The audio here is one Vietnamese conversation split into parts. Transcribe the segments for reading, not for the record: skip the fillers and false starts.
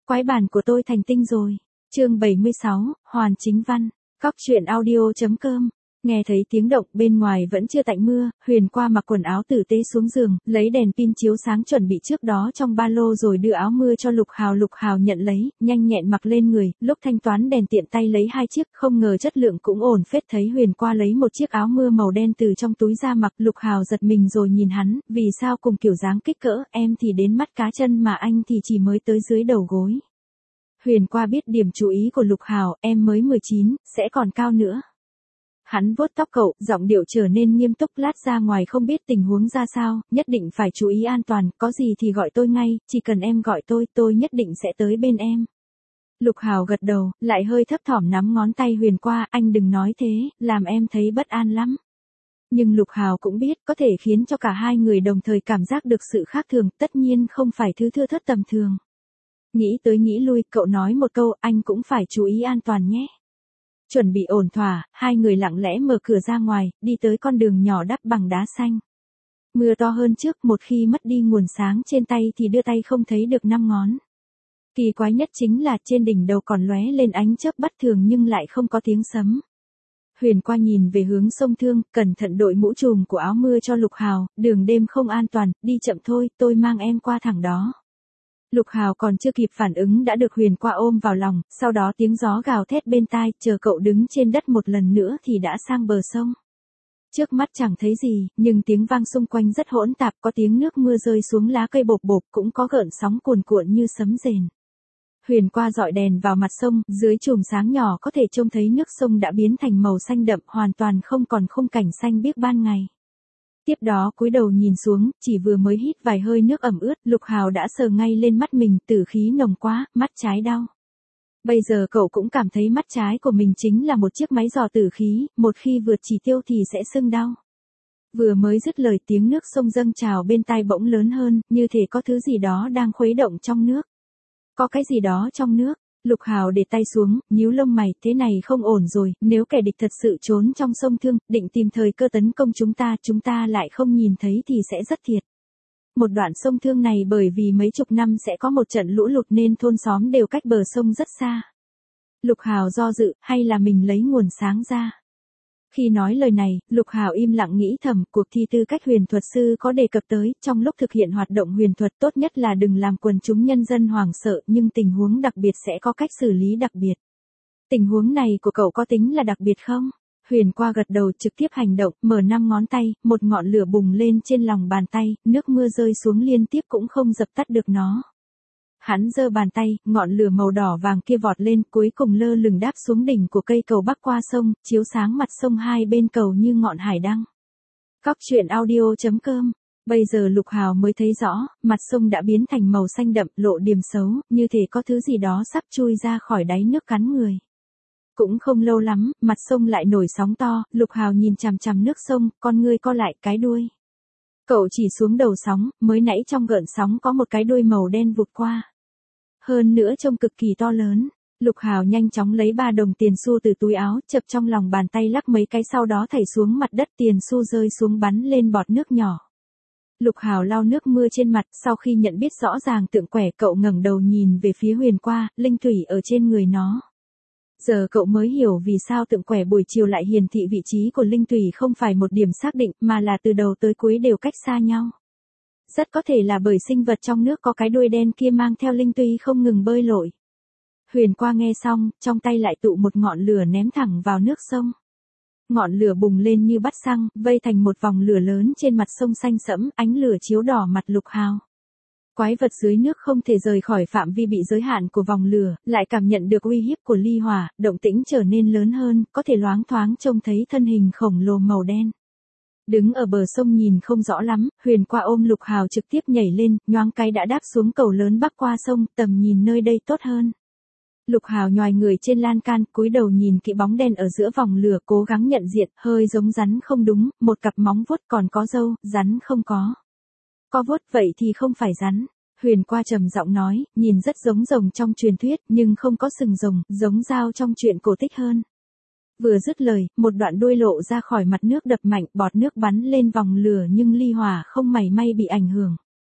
quái bản của tôi thành tinh rồi. Chương 76, Hoàn Chính Văn. Cóc truyện audio.com. Nghe thấy tiếng động bên ngoài vẫn chưa tạnh mưa, Huyền qua mặc quần áo tử tế xuống giường, lấy đèn pin chiếu sáng chuẩn bị trước đó trong ba lô rồi đưa áo mưa cho Lục Hào nhận lấy, nhanh nhẹn mặc lên người, lúc thanh toán đèn tiện tay lấy 2 chiếc, không ngờ chất lượng cũng ổn phết. Thấy Huyền qua lấy một chiếc áo mưa màu đen từ trong túi ra mặc, Lục Hào giật mình rồi nhìn hắn, vì sao cùng kiểu dáng kích cỡ, em thì đến mắt cá chân mà anh thì chỉ mới tới dưới đầu gối. Huyền qua biết điểm chú ý của Lục Hào, em mới 19, sẽ còn cao nữa. Hắn vuốt tóc cậu, giọng điệu trở nên nghiêm túc, lát ra ngoài không biết tình huống ra sao, nhất định phải chú ý an toàn, có gì thì gọi tôi ngay, chỉ cần em gọi tôi nhất định sẽ tới bên em. Lục Hào gật đầu, lại hơi thấp thỏm nắm ngón tay Huyền qua, anh đừng nói thế, làm em thấy bất an lắm. Nhưng Lục Hào cũng biết, có thể khiến cho cả hai người đồng thời cảm giác được sự khác thường, tất nhiên không phải thứ thưa thớt tầm thường. Nghĩ tới nghĩ lui, cậu nói một câu, anh cũng phải chú ý an toàn nhé. Chuẩn bị ổn thỏa, hai người lặng lẽ mở cửa ra ngoài, đi tới con đường nhỏ đắp bằng đá xanh. Mưa to hơn trước, một khi mất đi nguồn sáng trên tay thì đưa tay không thấy được 5 ngón. Kỳ quái nhất chính là trên đỉnh đầu còn lóe lên ánh chớp bất thường nhưng lại không có tiếng sấm. Huyền qua nhìn về hướng sông Thương, cẩn thận đội mũ trùm của áo mưa cho Lục Hào, đường đêm không an toàn, đi chậm thôi, tôi mang em qua thẳng đó. Lục Hào còn chưa kịp phản ứng đã được Huyền qua ôm vào lòng, sau đó tiếng gió gào thét bên tai, chờ cậu đứng trên đất một lần nữa thì đã sang bờ sông. Trước mắt chẳng thấy gì, nhưng tiếng vang xung quanh rất hỗn tạp, có tiếng nước mưa rơi xuống lá cây bộp bộp, cũng có gợn sóng cuồn cuộn như sấm rền. Huyền qua dọi đèn vào mặt sông, dưới chùm sáng nhỏ có thể trông thấy nước sông đã biến thành màu xanh đậm, hoàn toàn không còn khung cảnh xanh biếc ban ngày. Tiếp đó cúi đầu nhìn xuống, chỉ vừa mới hít vài hơi nước ẩm ướt, Lục Hào đã sờ ngay lên mắt mình, tử khí nồng quá, mắt trái đau. Bây giờ cậu cũng cảm thấy mắt trái của mình chính là một chiếc máy dò tử khí, một khi vượt chỉ tiêu thì sẽ sưng đau. Vừa mới dứt lời tiếng nước sông dâng trào bên tai bỗng lớn hơn, như thể có thứ gì đó đang khuấy động trong nước. Có cái gì đó trong nước. Lục Hào để tay xuống, nhíu lông mày, thế này không ổn rồi, nếu kẻ địch thật sự trốn trong sông Thương, định tìm thời cơ tấn công chúng ta lại không nhìn thấy thì sẽ rất thiệt. Một đoạn sông Thương này bởi vì mấy chục năm sẽ có một trận lũ lụt nên thôn xóm đều cách bờ sông rất xa. Lục Hào do dự, hay là mình lấy nguồn sáng ra. Khi nói lời này, Lục Hào im lặng nghĩ thầm, cuộc thi tư cách huyền thuật sư có đề cập tới, trong lúc thực hiện hoạt động huyền thuật tốt nhất là đừng làm quần chúng nhân dân hoảng sợ, nhưng tình huống đặc biệt sẽ có cách xử lý đặc biệt. Tình huống này của cậu có tính là đặc biệt không? Huyền qua gật đầu, trực tiếp hành động, mở 5 ngón tay, một ngọn lửa bùng lên trên lòng bàn tay, nước mưa rơi xuống liên tiếp cũng không dập tắt được nó. Hắn giơ bàn tay, ngọn lửa màu đỏ vàng kia vọt lên, cuối cùng lơ lửng đáp xuống đỉnh của cây cầu bắc qua sông, chiếu sáng mặt sông hai bên cầu như ngọn hải đăng. Cóc truyện audio.com. Bây giờ Lục Hào mới thấy rõ, mặt sông đã biến thành màu xanh đậm, lộ điểm xấu, như thể có thứ gì đó sắp chui ra khỏi đáy nước cắn người. Cũng không lâu lắm, mặt sông lại nổi sóng to, Lục Hào nhìn chằm chằm nước sông, con ngươi co lại, cái đuôi. Cậu chỉ xuống đầu sóng, mới nãy trong gợn sóng có một cái đuôi màu đen vụt qua. Hơn nữa trông cực kỳ to lớn. Lục Hào nhanh chóng lấy 3 đồng tiền xu từ túi áo, chập trong lòng bàn tay lắc mấy cái sau đó thảy xuống mặt đất, tiền xu rơi xuống bắn lên bọt nước nhỏ. Lục Hào lau nước mưa trên mặt, sau khi nhận biết rõ ràng tượng quẻ, cậu ngẩng đầu nhìn về phía Huyền qua, linh thủy ở trên người nó. Giờ cậu mới hiểu vì sao tượng quẻ buổi chiều lại hiển thị vị trí của linh thủy không phải một điểm xác định, mà là từ đầu tới cuối đều cách xa nhau. Rất có thể là bởi sinh vật trong nước có cái đuôi đen kia mang theo linh tuy không ngừng bơi lội. Huyền qua nghe xong, trong tay lại tụ một ngọn lửa ném thẳng vào nước sông. Ngọn lửa bùng lên như bắt xăng, vây thành một vòng lửa lớn trên mặt sông xanh sẫm, ánh lửa chiếu đỏ mặt Lục Hào. Quái vật dưới nước không thể rời khỏi phạm vi bị giới hạn của vòng lửa, lại cảm nhận được uy hiếp của ly hỏa, động tĩnh trở nên lớn hơn, có thể loáng thoáng trông thấy thân hình khổng lồ màu đen. Đứng ở bờ sông nhìn không rõ lắm, Huyền qua ôm Lục Hào trực tiếp nhảy lên, nhoáng cái đã đáp xuống cầu lớn bắc qua sông, tầm nhìn nơi đây tốt hơn. Lục Hào nhoài người trên lan can, cúi đầu nhìn kỹ bóng đen ở giữa vòng lửa, cố gắng nhận diện, hơi giống rắn không đúng, một cặp móng vuốt còn có râu, rắn không có. Có vuốt vậy thì không phải rắn. Huyền qua trầm giọng nói, nhìn rất giống rồng trong truyền thuyết, nhưng không có sừng rồng, giống dao trong truyện cổ tích hơn. Vừa dứt lời, một đoạn đuôi lộ ra khỏi mặt nước đập mạnh, bọt nước bắn lên vòng lửa nhưng ly hỏa không mảy may bị ảnh hưởng.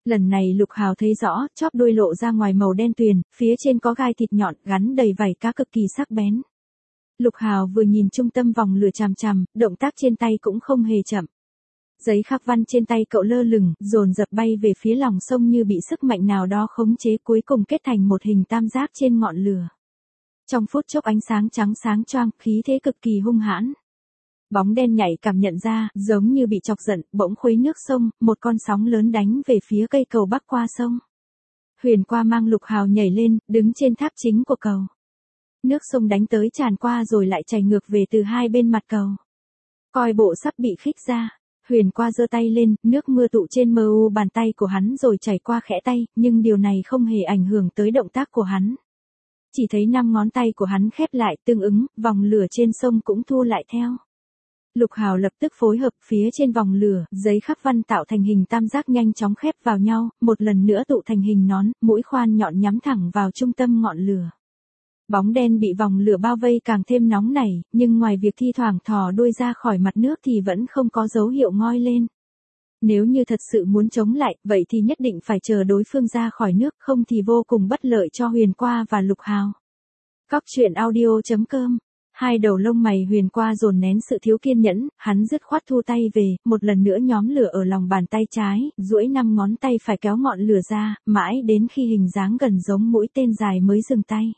Lần này Lục Hào thấy rõ, chóp đuôi lộ ra ngoài màu đen tuyền, phía trên có gai thịt nhọn gắn đầy vảy cá cực kỳ sắc bén. Lục Hào vừa nhìn trung tâm vòng lửa chằm chằm, động tác trên tay cũng không hề chậm. Giấy khắc văn trên tay cậu lơ lửng, dồn dập bay về phía lòng sông như bị sức mạnh nào đó khống chế, cuối cùng kết thành một hình tam giác trên ngọn lửa. Trong phút chốc ánh sáng trắng sáng choang, khí thế cực kỳ hung hãn. Bóng đen nhạy cảm nhận ra, giống như bị chọc giận, bỗng khuấy nước sông, một con sóng lớn đánh về phía cây cầu bắc qua sông. Huyền Qua mang Lục Hào nhảy lên, đứng trên tháp chính của cầu. Nước sông đánh tới tràn qua rồi lại chảy ngược về từ hai bên mặt cầu. Coi bộ sắp bị khích ra. Huyền Qua giơ tay lên, nước mưa tụ trên mu bàn tay của hắn rồi chảy qua khẽ tay, nhưng điều này không hề ảnh hưởng tới động tác của hắn. Chỉ thấy 5 ngón tay của hắn khép lại, tương ứng, vòng lửa trên sông cũng thu lại theo. Lục Hào lập tức phối hợp, phía trên vòng lửa, giấy khắc văn tạo thành hình tam giác nhanh chóng khép vào nhau, một lần nữa tụ thành hình nón, mũi khoan nhọn nhắm thẳng vào trung tâm ngọn lửa. Bóng đen bị vòng lửa bao vây càng thêm nóng nảy, nhưng ngoài việc thi thoảng thò đuôi ra khỏi mặt nước thì vẫn không có dấu hiệu ngoi lên. Nếu như thật sự muốn chống lại, vậy thì nhất định phải chờ đối phương ra khỏi nước, không thì vô cùng bất lợi cho Huyền Qua và Lục Hào. Cóc truyện audio.com. Hai đầu lông mày Huyền Qua dồn nén sự thiếu kiên nhẫn, hắn dứt khoát thu tay về, một lần nữa nhóm lửa ở lòng bàn tay trái, duỗi 5 ngón tay phải kéo ngọn lửa ra, mãi đến khi hình dáng gần giống mũi tên dài mới dừng tay.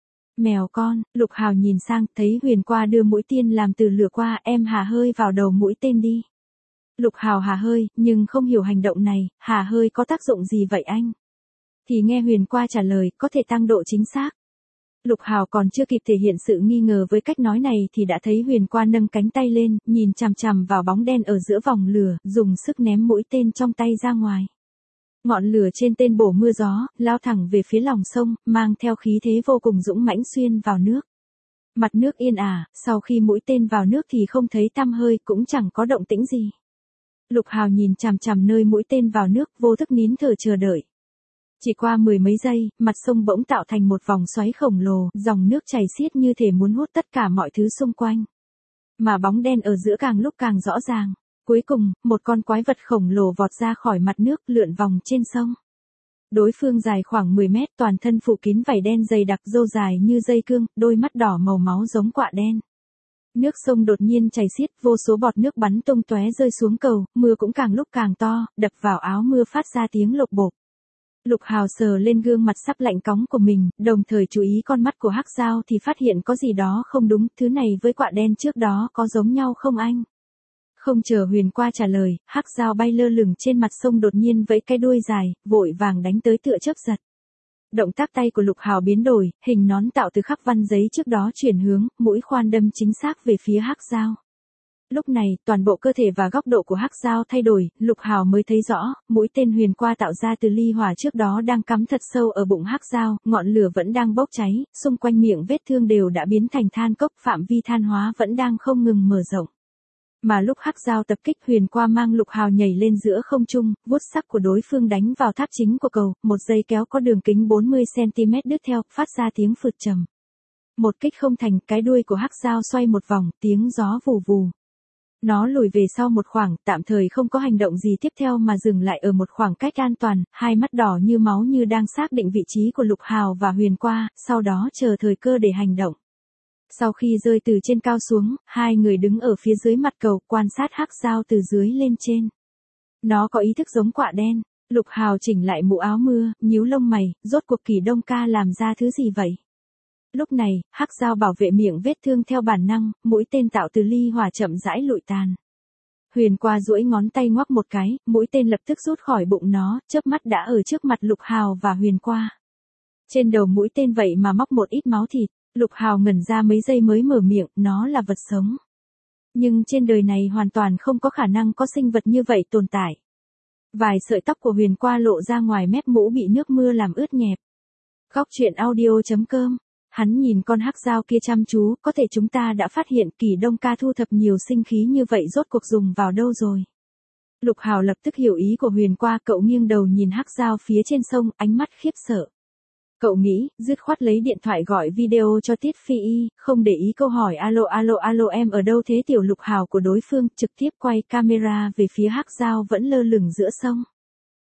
Mèo con, Lục Hào nhìn sang, thấy Huyền Qua đưa mũi tên làm từ lửa qua, em hà hơi vào đầu mũi tên đi. Lục Hào hà hơi, nhưng không hiểu hành động này, hà hơi có tác dụng gì vậy anh? Thì nghe Huyền Qua trả lời, có thể tăng độ chính xác. Lục Hào còn chưa kịp thể hiện sự nghi ngờ với cách nói này thì đã thấy Huyền Qua nâng cánh tay lên, nhìn chằm chằm vào bóng đen ở giữa vòng lửa, dùng sức ném mũi tên trong tay ra ngoài. Ngọn lửa trên tên bổ mưa gió, lao thẳng về phía lòng sông, mang theo khí thế vô cùng dũng mãnh xuyên vào nước. Mặt nước yên ả, sau khi mũi tên vào nước thì không thấy tăm hơi, cũng chẳng có động tĩnh gì. Lục Hào nhìn chằm chằm nơi mũi tên vào nước, vô thức nín thở chờ đợi. Chỉ qua 10 mấy giây, mặt sông bỗng tạo thành một vòng xoáy khổng lồ, dòng nước chảy xiết như thể muốn hút tất cả mọi thứ xung quanh. Mà bóng đen ở giữa càng lúc càng rõ ràng. Cuối cùng, một con quái vật khổng lồ vọt ra khỏi mặt nước, lượn vòng trên sông. Đối phương dài khoảng 10 mét, toàn thân phủ kín vảy đen dày đặc, râu dài như dây cương, đôi mắt đỏ màu máu giống quạ đen. Nước sông đột nhiên chảy xiết, vô số bọt nước bắn tung tóe rơi xuống cầu, mưa cũng càng lúc càng to, đập vào áo mưa phát ra tiếng lộc bộp. Lục Hào sờ lên gương mặt sắp lạnh cóng của mình, đồng thời chú ý con mắt của Hắc Dao thì phát hiện có gì đó không đúng, thứ này với quạ đen trước đó có giống nhau không anh? Không chờ Huyền Qua trả lời, Hắc Dao bay lơ lửng trên mặt sông đột nhiên vẫy cái đuôi dài, vội vàng đánh tới tựa chớp giật. Động tác tay của Lục Hào biến đổi, hình nón tạo từ khắc văn giấy trước đó chuyển hướng, mũi khoan đâm chính xác về phía Hắc Dao. Lúc này, toàn bộ cơ thể và góc độ của Hắc Dao thay đổi, Lục Hào mới thấy rõ, mũi tên Huyền Qua tạo ra từ ly hỏa trước đó đang cắm thật sâu ở bụng Hắc Dao, ngọn lửa vẫn đang bốc cháy, xung quanh miệng vết thương đều đã biến thành than cốc, phạm vi than hóa vẫn đang không ngừng mở rộng. Mà lúc Hắc Dao tập kích, Huyền Qua mang Lục Hào nhảy lên giữa không trung, vuốt sắc của đối phương đánh vào tháp chính của cầu, một dây kéo có đường kính 40cm đứt theo, phát ra tiếng phượt trầm. Một kích không thành, cái đuôi của Hắc Dao xoay một vòng, tiếng gió vù vù. Nó lùi về sau một khoảng, tạm thời không có hành động gì tiếp theo mà dừng lại ở một khoảng cách an toàn, hai mắt đỏ như máu như đang xác định vị trí của Lục Hào và Huyền Qua, sau đó chờ thời cơ để hành động. Sau khi rơi từ trên cao xuống, hai người đứng ở phía dưới mặt cầu, quan sát Hắc Dao từ dưới lên trên. Nó có ý thức giống quạ đen. Lục Hào chỉnh lại mũ áo mưa, nhíu lông mày, rốt cuộc Kỳ Đông ca làm ra thứ gì vậy? Lúc này, Hắc Dao bảo vệ miệng vết thương theo bản năng, mũi tên tạo từ ly hỏa chậm rãi lụi tàn. Huyền Qua duỗi ngón tay ngoắc một cái, mũi tên lập tức rút khỏi bụng nó, chớp mắt đã ở trước mặt Lục Hào và Huyền Qua. Trên đầu mũi tên vậy mà móc một ít máu thịt. Lục Hào ngẩn ra mấy giây mới mở miệng, nó là vật sống. Nhưng trên đời này hoàn toàn không có khả năng có sinh vật như vậy tồn tại. Vài sợi tóc của Huyền Qua lộ ra ngoài mép mũ bị nước mưa làm ướt nhẹp. Cóc truyện audio.com. Hắn nhìn con Hắc Dao kia chăm chú, có thể chúng ta đã phát hiện Kỳ Đông ca thu thập nhiều sinh khí như vậy rốt cuộc dùng vào đâu rồi. Lục Hào lập tức hiểu ý của Huyền Qua, cậu nghiêng đầu nhìn Hắc Dao phía trên sông, ánh mắt khiếp sợ. Cậu nghĩ, dứt khoát lấy điện thoại gọi video cho Tiết Phi Y, không để ý câu hỏi alo em ở đâu thế. Tiểu Lục Hào của đối phương trực tiếp quay camera về phía Hắc Dao vẫn lơ lửng giữa sông.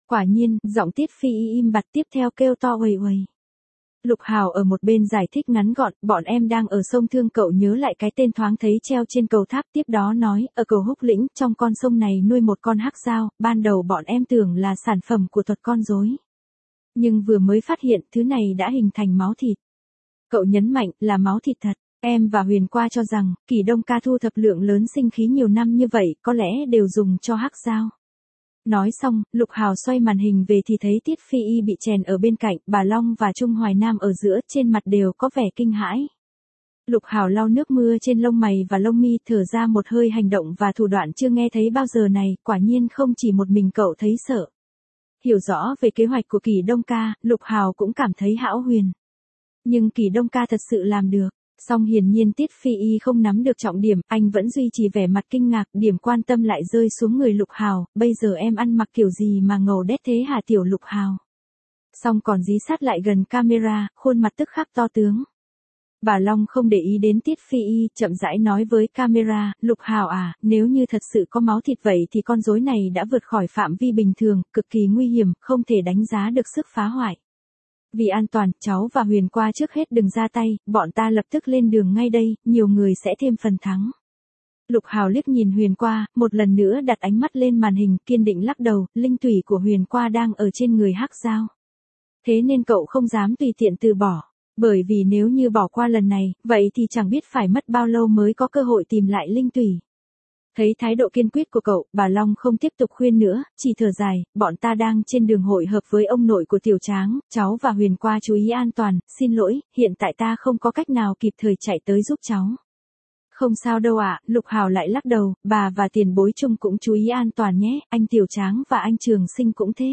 Quả nhiên, giọng Tiết Phi Y im bặt tiếp theo kêu to uầy uầy. Lục Hào ở một bên giải thích ngắn gọn, bọn em đang ở sông Thương, cậu nhớ lại cái tên thoáng thấy treo trên cầu tháp, tiếp đó nói, ở cầu Húc Lĩnh, trong con sông này nuôi một con hắc dao, ban đầu bọn em tưởng là sản phẩm của thuật con rối. Nhưng vừa mới phát hiện thứ này đã hình thành máu thịt. Cậu nhấn mạnh là máu thịt thật. Em và Huyền qua cho rằng, Kỳ Đông ca thu thập lượng lớn sinh khí nhiều năm như vậy, có lẽ đều dùng cho hắc dao. Nói xong, Lục Hào xoay màn hình về thì thấy Tiết Phi Y bị chèn ở bên cạnh, bà Long và Trung Hoài Nam ở giữa, trên mặt đều có vẻ kinh hãi. Lục Hào lau nước mưa trên lông mày và lông mi, thở ra một hơi, hành động và thủ đoạn chưa nghe thấy bao giờ này, quả nhiên không chỉ một mình cậu thấy sợ. Hiểu rõ về kế hoạch của Kỳ Đông ca, Lục Hào cũng cảm thấy hão huyền. Nhưng Kỳ Đông ca thật sự làm được. Song hiển nhiên Tiết Phi Y không nắm được trọng điểm, anh vẫn duy trì vẻ mặt kinh ngạc, điểm quan tâm lại rơi xuống người Lục Hào, bây giờ em ăn mặc kiểu gì mà ngầu đét thế hả tiểu Lục Hào. Song còn dí sát lại gần camera, khuôn mặt tức khắc to tướng. Bà Long không để ý đến Tiết Phi Y, chậm rãi nói với camera, Lục Hào à, nếu như thật sự có máu thịt vậy thì con rối này đã vượt khỏi phạm vi bình thường, cực kỳ nguy hiểm, không thể đánh giá được sức phá hoại. Vì an toàn, cháu và Huyền qua trước hết đừng ra tay, bọn ta lập tức lên đường ngay đây, nhiều người sẽ thêm phần thắng. Lục Hào liếc nhìn Huyền qua, một lần nữa đặt ánh mắt lên màn hình, kiên định lắc đầu, linh tủy của Huyền qua đang ở trên người hắc dao. Thế nên cậu không dám tùy tiện từ bỏ, bởi vì nếu như bỏ qua lần này, vậy thì chẳng biết phải mất bao lâu mới có cơ hội tìm lại linh tủy. Thấy thái độ kiên quyết của cậu, bà Long không tiếp tục khuyên nữa, chỉ thở dài, bọn ta đang trên đường hội hợp với ông nội của Tiểu Tráng, cháu và Huyền qua chú ý an toàn, xin lỗi, hiện tại ta không có cách nào kịp thời chạy tới giúp cháu. Không sao đâu ạ, Lục Hào lại lắc đầu, bà và tiền bối chung cũng chú ý an toàn nhé, anh Tiểu Tráng và anh Trường Sinh cũng thế.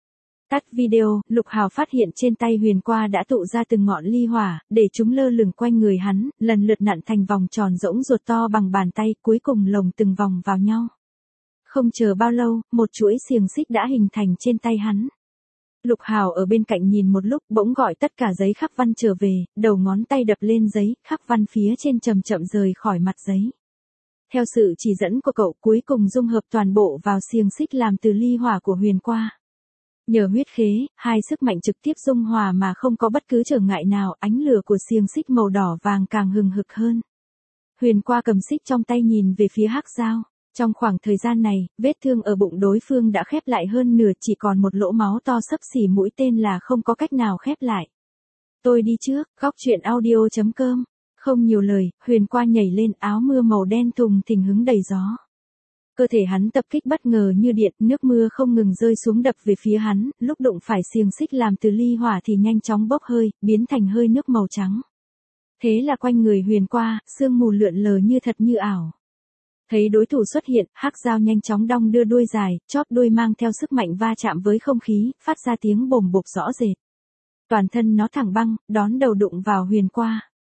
Tắt video, Lục Hào phát hiện trên tay Huyền qua đã tụ ra từng ngọn ly hỏa, để chúng lơ lửng quanh người hắn, lần lượt nặn thành vòng tròn rỗng ruột to bằng bàn tay, cuối cùng lồng từng vòng vào nhau. Không chờ bao lâu, một chuỗi xiềng xích đã hình thành trên tay hắn. Lục Hào ở bên cạnh nhìn một lúc, bỗng gọi tất cả giấy khắc văn trở về, đầu ngón tay đập lên giấy, khắc văn phía trên chậm chậm rời khỏi mặt giấy. Theo sự chỉ dẫn của cậu, cuối cùng dung hợp toàn bộ vào xiềng xích làm từ ly hỏa của Huyền qua. Nhờ huyết khế, hai sức mạnh trực tiếp dung hòa mà không có bất cứ trở ngại nào, ánh lửa của xiềng xích màu đỏ vàng càng hừng hực hơn. Huyền qua cầm xích trong tay nhìn về phía hắc dao. Trong khoảng thời gian này, vết thương ở bụng đối phương đã khép lại hơn nửa, chỉ còn một lỗ máu to xấp xỉ mũi tên là không có cách nào khép lại. Tôi đi trước, góc truyện audio.com. Không nhiều lời, Huyền qua nhảy lên, áo mưa màu đen thùng thình hứng đầy gió. Cơ thể hắn tập kích bất ngờ như điện, nước mưa không ngừng rơi xuống đập về phía hắn, lúc đụng phải xiềng xích làm từ ly hỏa thì nhanh chóng bốc hơi, biến thành hơi nước màu trắng. Thế là quanh người Huyền qua, sương mù lượn lờ như thật như ảo. Thấy đối thủ xuất hiện, hắc dao nhanh chóng đong đưa đuôi dài, chóp đuôi mang theo sức mạnh va chạm với không khí, phát ra tiếng bồm bộp rõ rệt. Toàn thân nó thẳng băng, đón đầu đụng vào Huyền qua.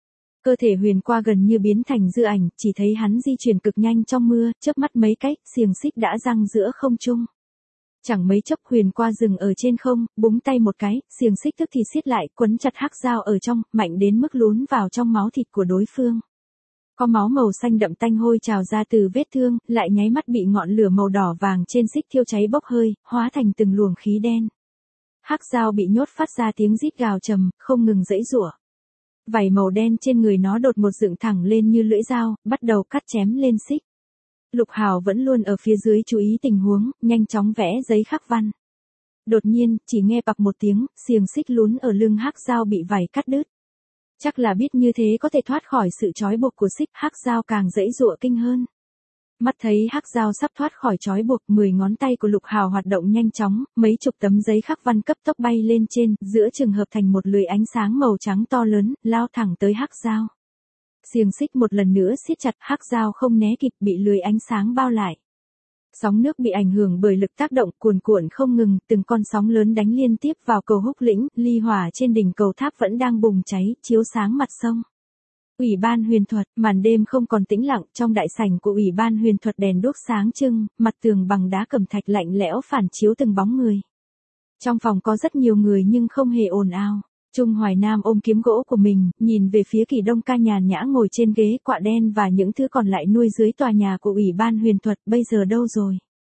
Cơ thể Huyền qua gần như biến thành dư ảnh, chỉ thấy hắn di chuyển cực nhanh trong mưa, chớp mắt mấy cái, xiềng xích đã giăng giữa không trung. Chẳng mấy chốc Huyền qua dừng ở trên không, búng tay một cái, xiềng xích tức thì siết lại, quấn chặt hắc dao ở trong, mạnh đến mức lún vào trong máu thịt của đối phương. Có máu màu xanh đậm tanh hôi trào ra từ vết thương, lại nháy mắt bị ngọn lửa màu đỏ vàng trên xích thiêu cháy bốc hơi, hóa thành từng luồng khí đen. Hắc dao bị nhốt phát ra tiếng rít gào trầm, không ngừng giãy giụa. Vảy màu đen trên người nó đột một dựng thẳng lên như lưỡi dao, bắt đầu cắt chém lên xích. Lục Hào vẫn luôn ở phía dưới chú ý tình huống, nhanh chóng vẽ giấy khắc văn. Đột nhiên, chỉ nghe bập một tiếng, xiềng xích lún ở lưng hắc dao bị vảy cắt đứt. Chắc là biết như thế có thể thoát khỏi sự trói buộc của xích, hắc dao càng giãy giụa kinh hơn. Mắt thấy hắc dao sắp thoát khỏi trói buộc, 10 ngón tay của Lục Hào hoạt động nhanh chóng, mấy chục tấm giấy khắc văn cấp tốc bay lên trên, giữa chừng hợp thành một lưỡi ánh sáng màu trắng to lớn, lao thẳng tới hắc dao. Xiềng xích một lần nữa siết chặt, hắc dao không né kịp, bị lưỡi ánh sáng bao lại. Sóng nước bị ảnh hưởng bởi lực tác động cuồn cuộn không ngừng, từng con sóng lớn đánh liên tiếp vào cầu Húc Lĩnh, ly hỏa trên đỉnh cầu tháp vẫn đang bùng cháy, chiếu sáng mặt sông. Ủy ban huyền thuật, màn đêm không còn tĩnh lặng, trong đại sảnh của Ủy ban huyền thuật đèn đuốc sáng trưng, mặt tường bằng đá cẩm thạch lạnh lẽo phản chiếu từng bóng người. Trong phòng có rất nhiều người nhưng không hề ồn ào. Trung Hoài Nam ôm kiếm gỗ của mình, nhìn về phía Kỳ Đông ca nhàn nhã ngồi trên ghế quạ đen và những thứ còn lại nuôi dưới tòa nhà của Ủy ban huyền thuật, bây giờ đâu rồi?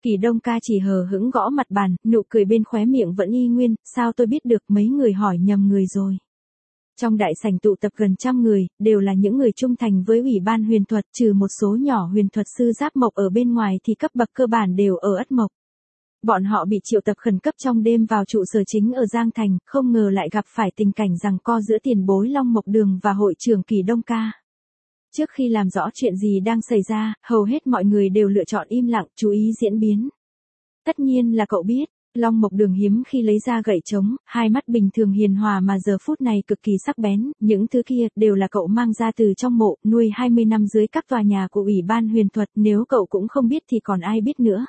Kỳ Đông ca chỉ hờ hững gõ mặt bàn, nụ cười bên khóe miệng vẫn y nguyên, sao tôi biết được, mấy người hỏi nhầm người rồi. Trong đại sảnh tụ tập gần 100 người, đều là những người trung thành với Ủy ban huyền thuật, trừ một số nhỏ huyền thuật sư Giáp Mộc ở bên ngoài thì cấp bậc cơ bản đều ở Ất Mộc. Bọn họ bị triệu tập khẩn cấp trong đêm vào trụ sở chính ở Giang Thành, không ngờ lại gặp phải tình cảnh giằng co giữa tiền bối Long Mộc Đường và hội trưởng Kỳ Đông ca. Trước khi làm rõ chuyện gì đang xảy ra, hầu hết mọi người đều lựa chọn im lặng, chú ý diễn biến. Tất nhiên là cậu biết, Long Mộc Đường hiếm khi lấy ra gậy trống, hai mắt bình thường hiền hòa mà giờ phút này cực kỳ sắc bén, những thứ kia đều là cậu mang ra từ trong mộ, nuôi 20 năm dưới các tòa nhà của Ủy ban huyền thuật, nếu cậu cũng không biết thì còn ai biết nữa.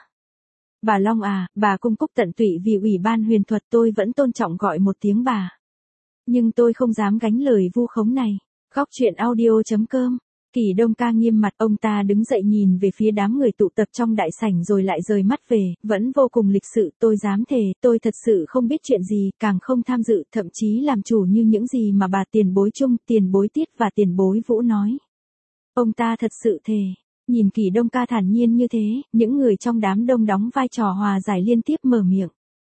Bà Long à, bà cung cúc tận tụy vì Ủy ban huyền thuật, tôi vẫn tôn trọng gọi một tiếng bà. Nhưng tôi không dám gánh lời vu khống này. Góc truyện audio.com. Kỳ Đông ca nghiêm mặt, ông ta đứng dậy nhìn về phía đám người tụ tập trong đại sảnh rồi lại rời mắt về, vẫn vô cùng lịch sự, tôi dám thề, tôi thật sự không biết chuyện gì, càng không tham dự, thậm chí làm chủ như những gì mà bà tiền bối Trung, tiền bối Tiết và tiền bối Vũ nói. Ông ta thật sự thề. Nhìn Kỳ Đông ca thản nhiên như thế, những người trong đám đông đóng vai trò hòa giải liên tiếp mở miệng.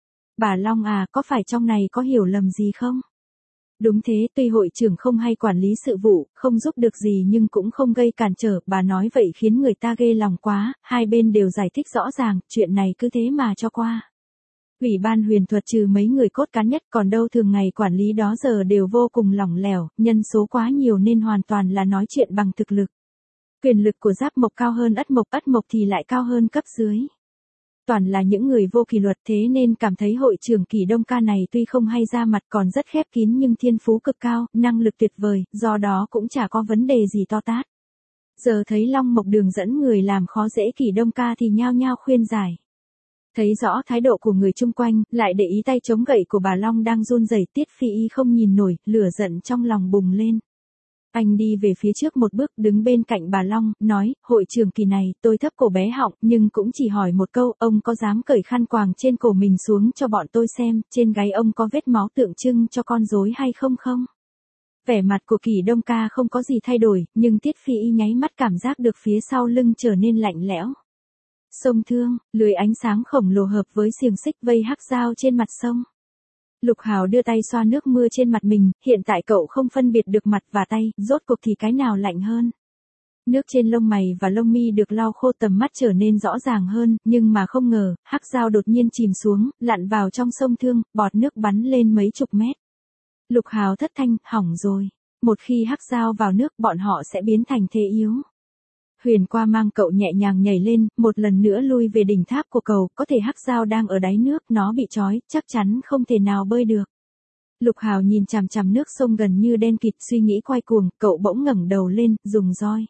Bà Long à, có phải trong này có hiểu lầm gì không? Đúng thế, tuy hội trưởng không hay quản lý sự vụ, không giúp được gì nhưng cũng không gây cản trở, bà nói vậy khiến người ta ghê lòng quá, hai bên đều giải thích rõ ràng, chuyện này cứ thế mà cho qua. Ủy ban huyền thuật trừ mấy người cốt cán nhất, còn đâu thường ngày quản lý đó giờ đều vô cùng lỏng lẻo, nhân số quá nhiều nên hoàn toàn là nói chuyện bằng thực lực. Quyền lực của Giáp Mộc cao hơn Ất Mộc thì lại cao hơn cấp dưới. Toàn là những người vô kỷ luật, thế nên cảm thấy hội trưởng Kỳ Đông ca này tuy không hay ra mặt còn rất khép kín nhưng thiên phú cực cao, năng lực tuyệt vời, do đó cũng chả có vấn đề gì to tát. Giờ thấy Long Mộc Đường dẫn người làm khó dễ Kỳ Đông ca thì nhao nhao khuyên giải. Thấy rõ thái độ của người chung quanh, lại để ý tay chống gậy của bà Long đang run rẩy, Tiết Phi Y không nhìn nổi, lửa giận trong lòng bùng lên. Anh đi về phía trước một bước, đứng bên cạnh bà Long, nói, hội trưởng Kỳ này, tôi thấp cổ bé họng, nhưng cũng chỉ hỏi một câu, ông có dám cởi khăn quàng trên cổ mình xuống cho bọn tôi xem, trên gáy ông có vết máu tượng trưng cho con rối hay không không? Vẻ mặt của Kỳ Đông ca không có gì thay đổi, nhưng Tiết Phi Y nháy mắt cảm giác được phía sau lưng trở nên lạnh lẽo. Sông Thương, lưới ánh sáng khổng lồ hợp với xiềng xích vây hắc dao trên mặt sông. Lục Hào đưa tay xoa nước mưa trên mặt mình, hiện tại cậu không phân biệt được mặt và tay, rốt cuộc thì cái nào lạnh hơn. Nước trên lông mày và lông mi được lau khô, tầm mắt trở nên rõ ràng hơn, nhưng mà không ngờ, hắc dao đột nhiên chìm xuống, lặn vào trong sông Thương, bọt nước bắn lên mấy chục mét. Lục Hào thất thanh, hỏng rồi. Một khi hắc dao vào nước bọn họ sẽ biến thành thế yếu. Huyền qua mang cậu nhẹ nhàng nhảy lên, một lần nữa lui về đỉnh tháp của cầu, có thể hắc dao đang ở đáy nước, nó bị trói, chắc chắn không thể nào bơi được. Lục Hào nhìn chằm chằm nước sông gần như đen kịt, suy nghĩ quay cuồng, cậu bỗng ngẩng đầu lên, dùng roi.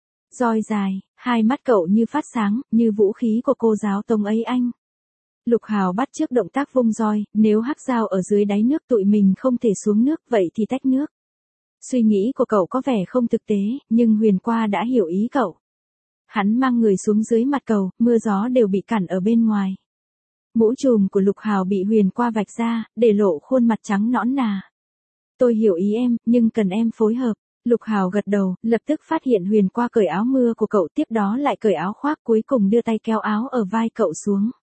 Roi dài, hai mắt cậu như phát sáng, như vũ khí của cô giáo Tống ấy anh. Lục Hào bắt chước động tác vung roi, nếu hắc dao ở dưới đáy nước tụi mình không thể xuống nước, vậy thì tách nước. Suy nghĩ của cậu có vẻ không thực tế, nhưng Huyền qua đã hiểu ý cậu. Hắn mang người xuống dưới mặt cầu, mưa gió đều bị cản ở bên ngoài. Mũ trùm của Lục Hào bị Huyền qua vạch ra, để lộ khuôn mặt trắng nõn nà. Tôi hiểu ý em, nhưng cần em phối hợp. Lục Hào gật đầu, lập tức phát hiện Huyền qua cởi áo mưa của cậu, tiếp đó lại cởi áo khoác, cuối cùng đưa tay kéo áo ở vai cậu xuống.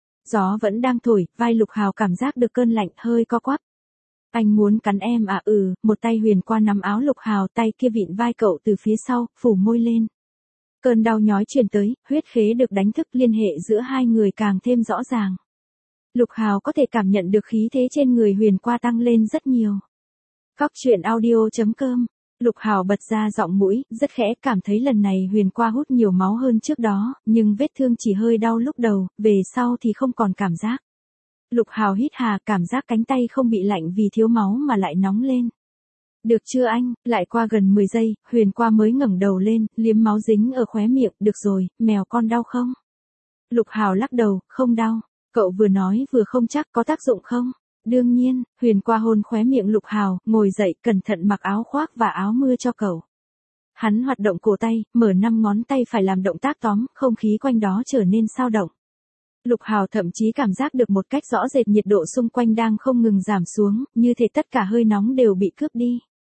Gió vẫn đang thổi, vai Lục Hào cảm giác được cơn lạnh, hơi co quắp. Anh muốn cắn em à? Một tay Huyền qua nắm áo Lục Hào, tay kia vịn vai cậu từ phía sau, phủ môi lên. Cơn đau nhói truyền tới, huyết khế được đánh thức, liên hệ giữa hai người càng thêm rõ ràng. Lục Hào có thể cảm nhận được khí thế trên người Huyền qua tăng lên rất nhiều. Góc truyện audio.com. Lục Hào bật ra giọng mũi, rất khẽ, cảm thấy lần này Huyền qua hút nhiều máu hơn trước đó, nhưng vết thương chỉ hơi đau lúc đầu, về sau thì không còn cảm giác. Lục Hào hít hà, cảm giác cánh tay không bị lạnh vì thiếu máu mà lại nóng lên. Được chưa anh? Lại qua gần 10 giây, Huyền qua mới ngẩng đầu lên, liếm máu dính ở khóe miệng, được rồi, mèo con đau không? Lục Hào lắc đầu, không đau. Cậu vừa nói vừa không chắc có tác dụng không? Đương nhiên, Huyền qua hôn khóe miệng Lục Hào, ngồi dậy, cẩn thận mặc áo khoác và áo mưa cho cậu. Hắn hoạt động cổ tay, mở 5 ngón tay phải làm động tác tóm, không khí quanh đó trở nên xao động. Lục Hào thậm chí cảm giác được một cách rõ rệt nhiệt độ xung quanh đang không ngừng giảm xuống, như thể tất cả hơi nóng đều bị cướp đi.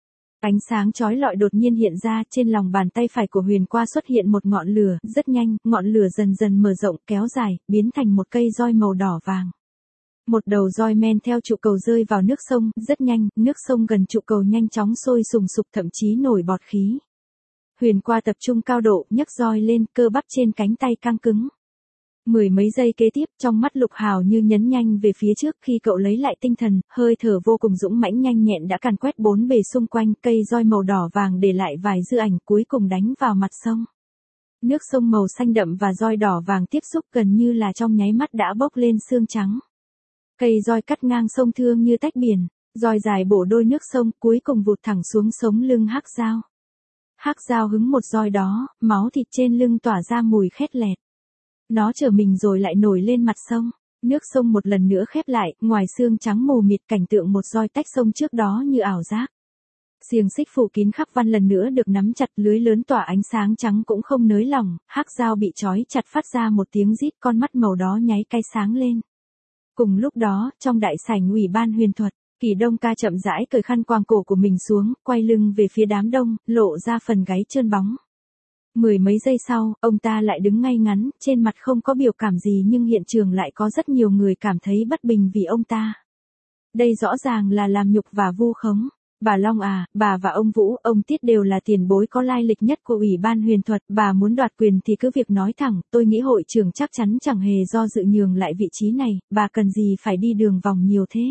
Ánh sáng chói lọi đột nhiên hiện ra, trên lòng bàn tay phải của Huyền Qua xuất hiện một ngọn lửa, rất nhanh, ngọn lửa dần dần mở rộng, kéo dài, biến thành một cây roi màu đỏ vàng. Một đầu roi men theo trụ cầu rơi vào nước sông, rất nhanh, nước sông gần trụ cầu nhanh chóng sôi sùng sục thậm chí nổi bọt khí. Huyền Qua tập trung cao độ, nhấc roi lên, cơ bắp trên cánh tay căng cứng. Mười mấy giây kế tiếp, trong mắt Lục Hào như nhấn nhanh về phía trước, khi cậu lấy lại tinh thần, hơi thở vô cùng dũng mãnh nhanh nhẹn đã càn quét bốn bề xung quanh, cây roi màu đỏ vàng để lại vài dư ảnh, cuối cùng đánh vào mặt sông. Nước sông màu xanh đậm và roi đỏ vàng tiếp xúc gần như là trong nháy mắt đã bốc lên xương trắng. Cây roi cắt ngang sông thương như tách biển, roi dài bổ đôi nước sông, cuối cùng vụt thẳng xuống sống lưng Hắc Dao. Hắc Dao hứng một roi đó, máu thịt trên lưng tỏa ra mùi khét lẹt. Nó trở mình rồi lại nổi lên mặt sông, nước sông một lần nữa khép lại, ngoài xương trắng mù mịt, cảnh tượng một roi tách sông trước đó như ảo giác. Xiềng xích phủ kín khắp văn lần nữa được nắm chặt, lưới lớn tỏa ánh sáng trắng cũng không nới lỏng, Hắc Dao bị trói chặt phát ra một tiếng rít, con mắt màu đó nháy cay sáng lên. Cùng lúc đó, trong đại sảnh ủy ban huyền thuật, Kỳ Đông Ca chậm rãi cởi khăn quàng cổ của mình xuống, quay lưng về phía đám đông, lộ ra phần gáy trơn bóng. Mười mấy giây sau, ông ta lại đứng ngay ngắn, trên mặt không có biểu cảm gì nhưng hiện trường lại có rất nhiều người cảm thấy bất bình vì ông ta. Đây rõ ràng là làm nhục và vu khống. Bà Long à, bà và ông Vũ, ông Tiết đều là tiền bối có lai lịch nhất của Ủy ban huyền thuật, bà muốn đoạt quyền thì cứ việc nói thẳng, tôi nghĩ hội trưởng chắc chắn chẳng hề do dự nhường lại vị trí này, bà cần gì phải đi đường vòng nhiều thế.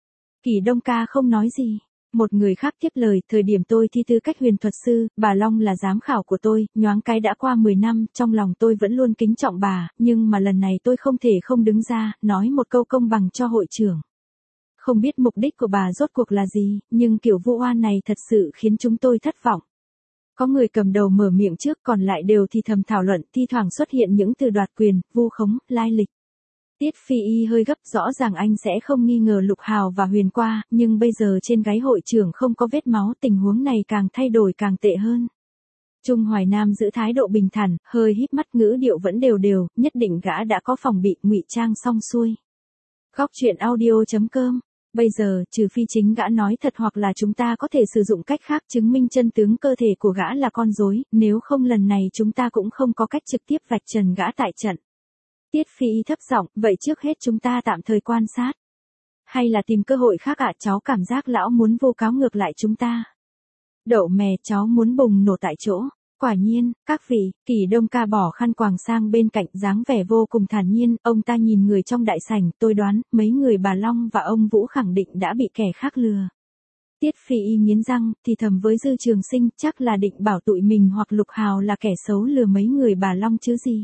Kỳ Đông Ca không nói gì. Một người khác tiếp lời, thời điểm tôi thi tư cách huyền thuật sư, bà Long là giám khảo của tôi, nhoáng cái đã qua 10 năm, trong lòng tôi vẫn luôn kính trọng bà, nhưng mà lần này tôi không thể không đứng ra, nói một câu công bằng cho hội trưởng. Không biết mục đích của bà rốt cuộc là gì, nhưng kiểu vu oan này thật sự khiến chúng tôi thất vọng. Có người cầm đầu mở miệng trước, còn lại đều thì thầm thảo luận, thi thoảng xuất hiện những từ đoạt quyền, vu khống, lai lịch. Tiết Phi Y hơi gấp, rõ ràng anh sẽ không nghi ngờ Lục Hào và Huyền Qua, nhưng bây giờ trên gáy hội trưởng không có vết máu, tình huống này càng thay đổi càng tệ hơn. Trung Hoài Nam giữ thái độ bình thản, hơi híp mắt, ngữ điệu vẫn đều đều, nhất định gã đã có phòng bị, ngụy trang xong xuôi. Góc truyện audio.com. Bây giờ, trừ phi chính gã nói thật hoặc là chúng ta có thể sử dụng cách khác chứng minh chân tướng cơ thể của gã là con rối, nếu không lần này chúng ta cũng không có cách trực tiếp vạch trần gã tại trận. Tiết Phi Y thấp giọng, vậy trước hết chúng ta tạm thời quan sát. Hay là tìm cơ hội khác ạ, cháu cảm giác lão muốn vu cáo ngược lại chúng ta. Đậu mè, cháu muốn bùng nổ tại chỗ. Quả nhiên, các vị, Kỳ Đông Ca bỏ khăn quàng sang bên cạnh, dáng vẻ vô cùng thản nhiên, ông ta nhìn người trong đại sảnh, tôi đoán, mấy người bà Long và ông Vũ khẳng định đã bị kẻ khác lừa. Tiết Phi Y nghiến răng, thì thầm với Dư Trường Sinh, chắc là định bảo tụi mình hoặc Lục Hào là kẻ xấu lừa mấy người bà Long chứ gì.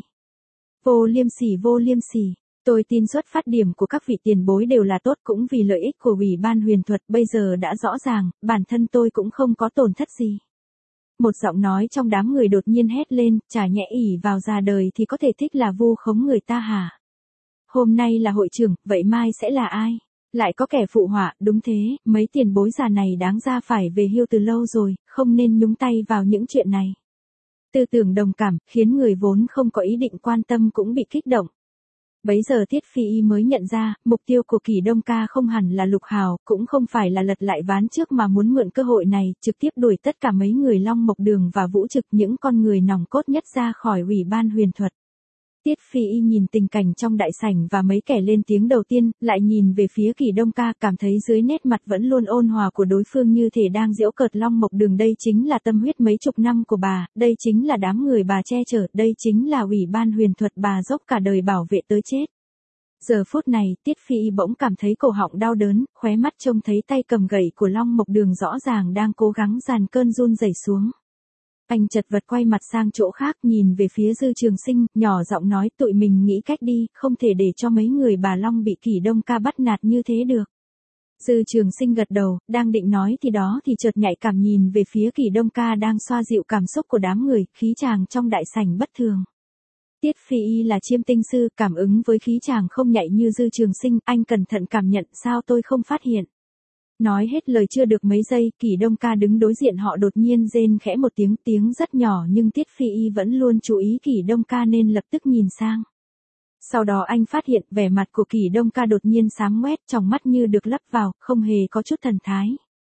Vô liêm sỉ, vô liêm sỉ. Tôi tin xuất phát điểm của các vị tiền bối đều là tốt, cũng vì lợi ích của Ủy ban huyền thuật, bây giờ đã rõ ràng, bản thân tôi cũng không có tổn thất gì. Một giọng nói trong đám người đột nhiên hét lên, chả nhẽ ỷ vào già đời thì có thể thích là vu khống người ta hả? Hôm nay là hội trưởng, vậy mai sẽ là ai? Lại có kẻ phụ họa, đúng thế, mấy tiền bối già này đáng ra phải về hưu từ lâu rồi, không nên nhúng tay vào những chuyện này. Tư tưởng đồng cảm, khiến người vốn không có ý định quan tâm cũng bị kích động. Bấy giờ Tiết Phi Y mới nhận ra, mục tiêu của Kỳ Đông Ca không hẳn là Lục Hào, cũng không phải là lật lại ván trước mà muốn mượn cơ hội này, trực tiếp đuổi tất cả mấy người Long Mộc Đường và Vũ Trực, những con người nòng cốt nhất ra khỏi Ủy ban huyền thuật. Tiết Phi Y nhìn tình cảnh trong đại sảnh và mấy kẻ lên tiếng đầu tiên, lại nhìn về phía Kỳ Đông Ca, cảm thấy dưới nét mặt vẫn luôn ôn hòa của đối phương như thể đang giễu cợt Long Mộc Đường. Đây chính là tâm huyết mấy chục năm của bà, đây chính là đám người bà che chở, đây chính là Ủy ban huyền thuật bà dốc cả đời bảo vệ tới chết. Giờ phút này, Tiết Phi Y bỗng cảm thấy cổ họng đau đớn, khóe mắt trông thấy tay cầm gậy của Long Mộc Đường rõ ràng đang cố gắng dàn cơn run rẩy xuống. Anh chật vật quay mặt sang chỗ khác, nhìn về phía Dư Trường Sinh, nhỏ giọng nói, tụi mình nghĩ cách đi, không thể để cho mấy người bà Long bị Kỳ Đông Ca bắt nạt như thế được. Dư Trường Sinh gật đầu, đang định nói thì đó thì chợt nhạy cảm nhìn về phía Kỳ Đông Ca đang xoa dịu cảm xúc của đám người, khí chàng trong đại sảnh bất thường. Tiết Phi Y là chiêm tinh sư, cảm ứng với khí chàng không nhạy như Dư Trường Sinh, anh cẩn thận cảm nhận, sao tôi không phát hiện. Nói hết lời chưa được mấy giây, Kỳ Đông Ca đứng đối diện họ đột nhiên rên khẽ một tiếng rất nhỏ, nhưng Tiết Phi Y vẫn luôn chú ý Kỳ Đông Ca nên lập tức nhìn sang. Sau đó anh phát hiện vẻ mặt của Kỳ Đông Ca đột nhiên sáng ngoét, tròng mắt như được lấp vào, không hề có chút thần thái.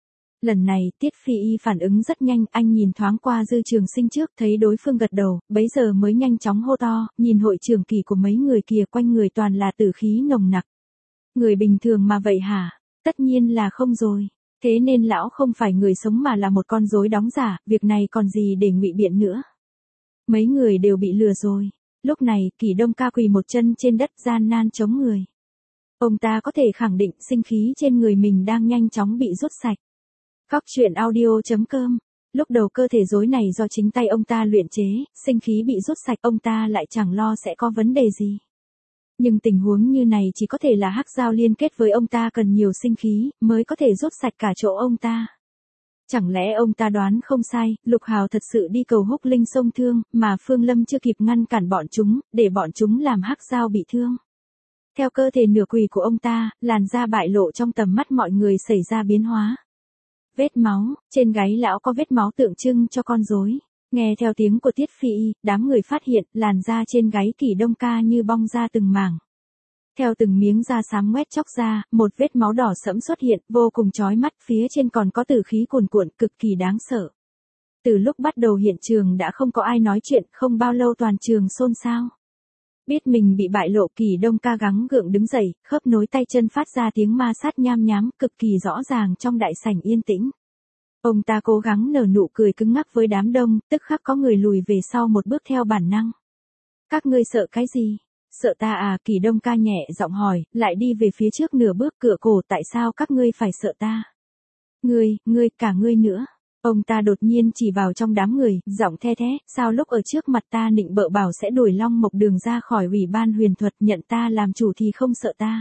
Lần này Tiết Phi Y phản ứng rất nhanh, anh nhìn thoáng qua Dư Trường Sinh trước, thấy đối phương gật đầu, bấy giờ mới nhanh chóng hô to, nhìn hội trưởng kỳ của mấy người kia, quanh người toàn là tử khí nồng nặc. Người bình thường mà vậy hả? Tất nhiên là không rồi. Thế nên lão không phải người sống mà là một con rối đóng giả, việc này còn gì để ngụy biện nữa. Mấy người đều bị lừa rồi. Lúc này, Kỷ Đông Ca quỳ một chân trên đất gian nan chống người. Ông ta có thể khẳng định sinh khí trên người mình đang nhanh chóng bị rút sạch. Cóc truyện audio.com. Lúc đầu cơ thể rối này do chính tay ông ta luyện chế, sinh khí bị rút sạch ông ta lại chẳng lo sẽ có vấn đề gì. Nhưng tình huống như này chỉ có thể là hắc giao liên kết với ông ta cần nhiều sinh khí, mới có thể rút sạch cả chỗ ông ta. Chẳng lẽ ông ta đoán không sai, Lục Hào thật sự đi cầu Húc Linh Sông thương, mà Phương Lâm chưa kịp ngăn cản bọn chúng, để bọn chúng làm hắc giao bị thương. Theo cơ thể nửa quỳ của ông ta, làn da bại lộ trong tầm mắt mọi người xảy ra biến hóa. Vết máu, trên gáy lão có vết máu tượng trưng cho con rối. Nghe theo tiếng của Tiết Phi Y, đám người phát hiện làn da trên gáy Kỷ Đông Ca như bong ra từng mảng. Theo từng miếng da xám ngoét chóc ra, một vết máu đỏ sẫm xuất hiện, vô cùng chói mắt, phía trên còn có tử khí cuồn cuộn, cực kỳ đáng sợ. Từ lúc bắt đầu hiện trường đã không có ai nói chuyện, không bao lâu toàn trường xôn xao. Biết mình bị bại lộ, Kỷ Đông Ca gắng gượng đứng dậy, khớp nối tay chân phát ra tiếng ma sát nham nhám, cực kỳ rõ ràng trong đại sảnh yên tĩnh. Ông ta cố gắng nở nụ cười cứng ngắc với đám đông, tức khắc có người lùi về sau một bước theo bản năng. Các ngươi sợ cái gì? Sợ ta à? Kỷ Đông Ca nhẹ giọng hỏi, lại đi về phía trước nửa bước, cựa cổ, tại sao các ngươi phải sợ ta? Ngươi, cả ngươi nữa. Ông ta đột nhiên chỉ vào trong đám người, giọng the thé, sao lúc ở trước mặt ta nịnh bợ bảo sẽ đuổi Long Mộc Đường ra khỏi ủy ban huyền thuật, nhận ta làm chủ thì không sợ ta?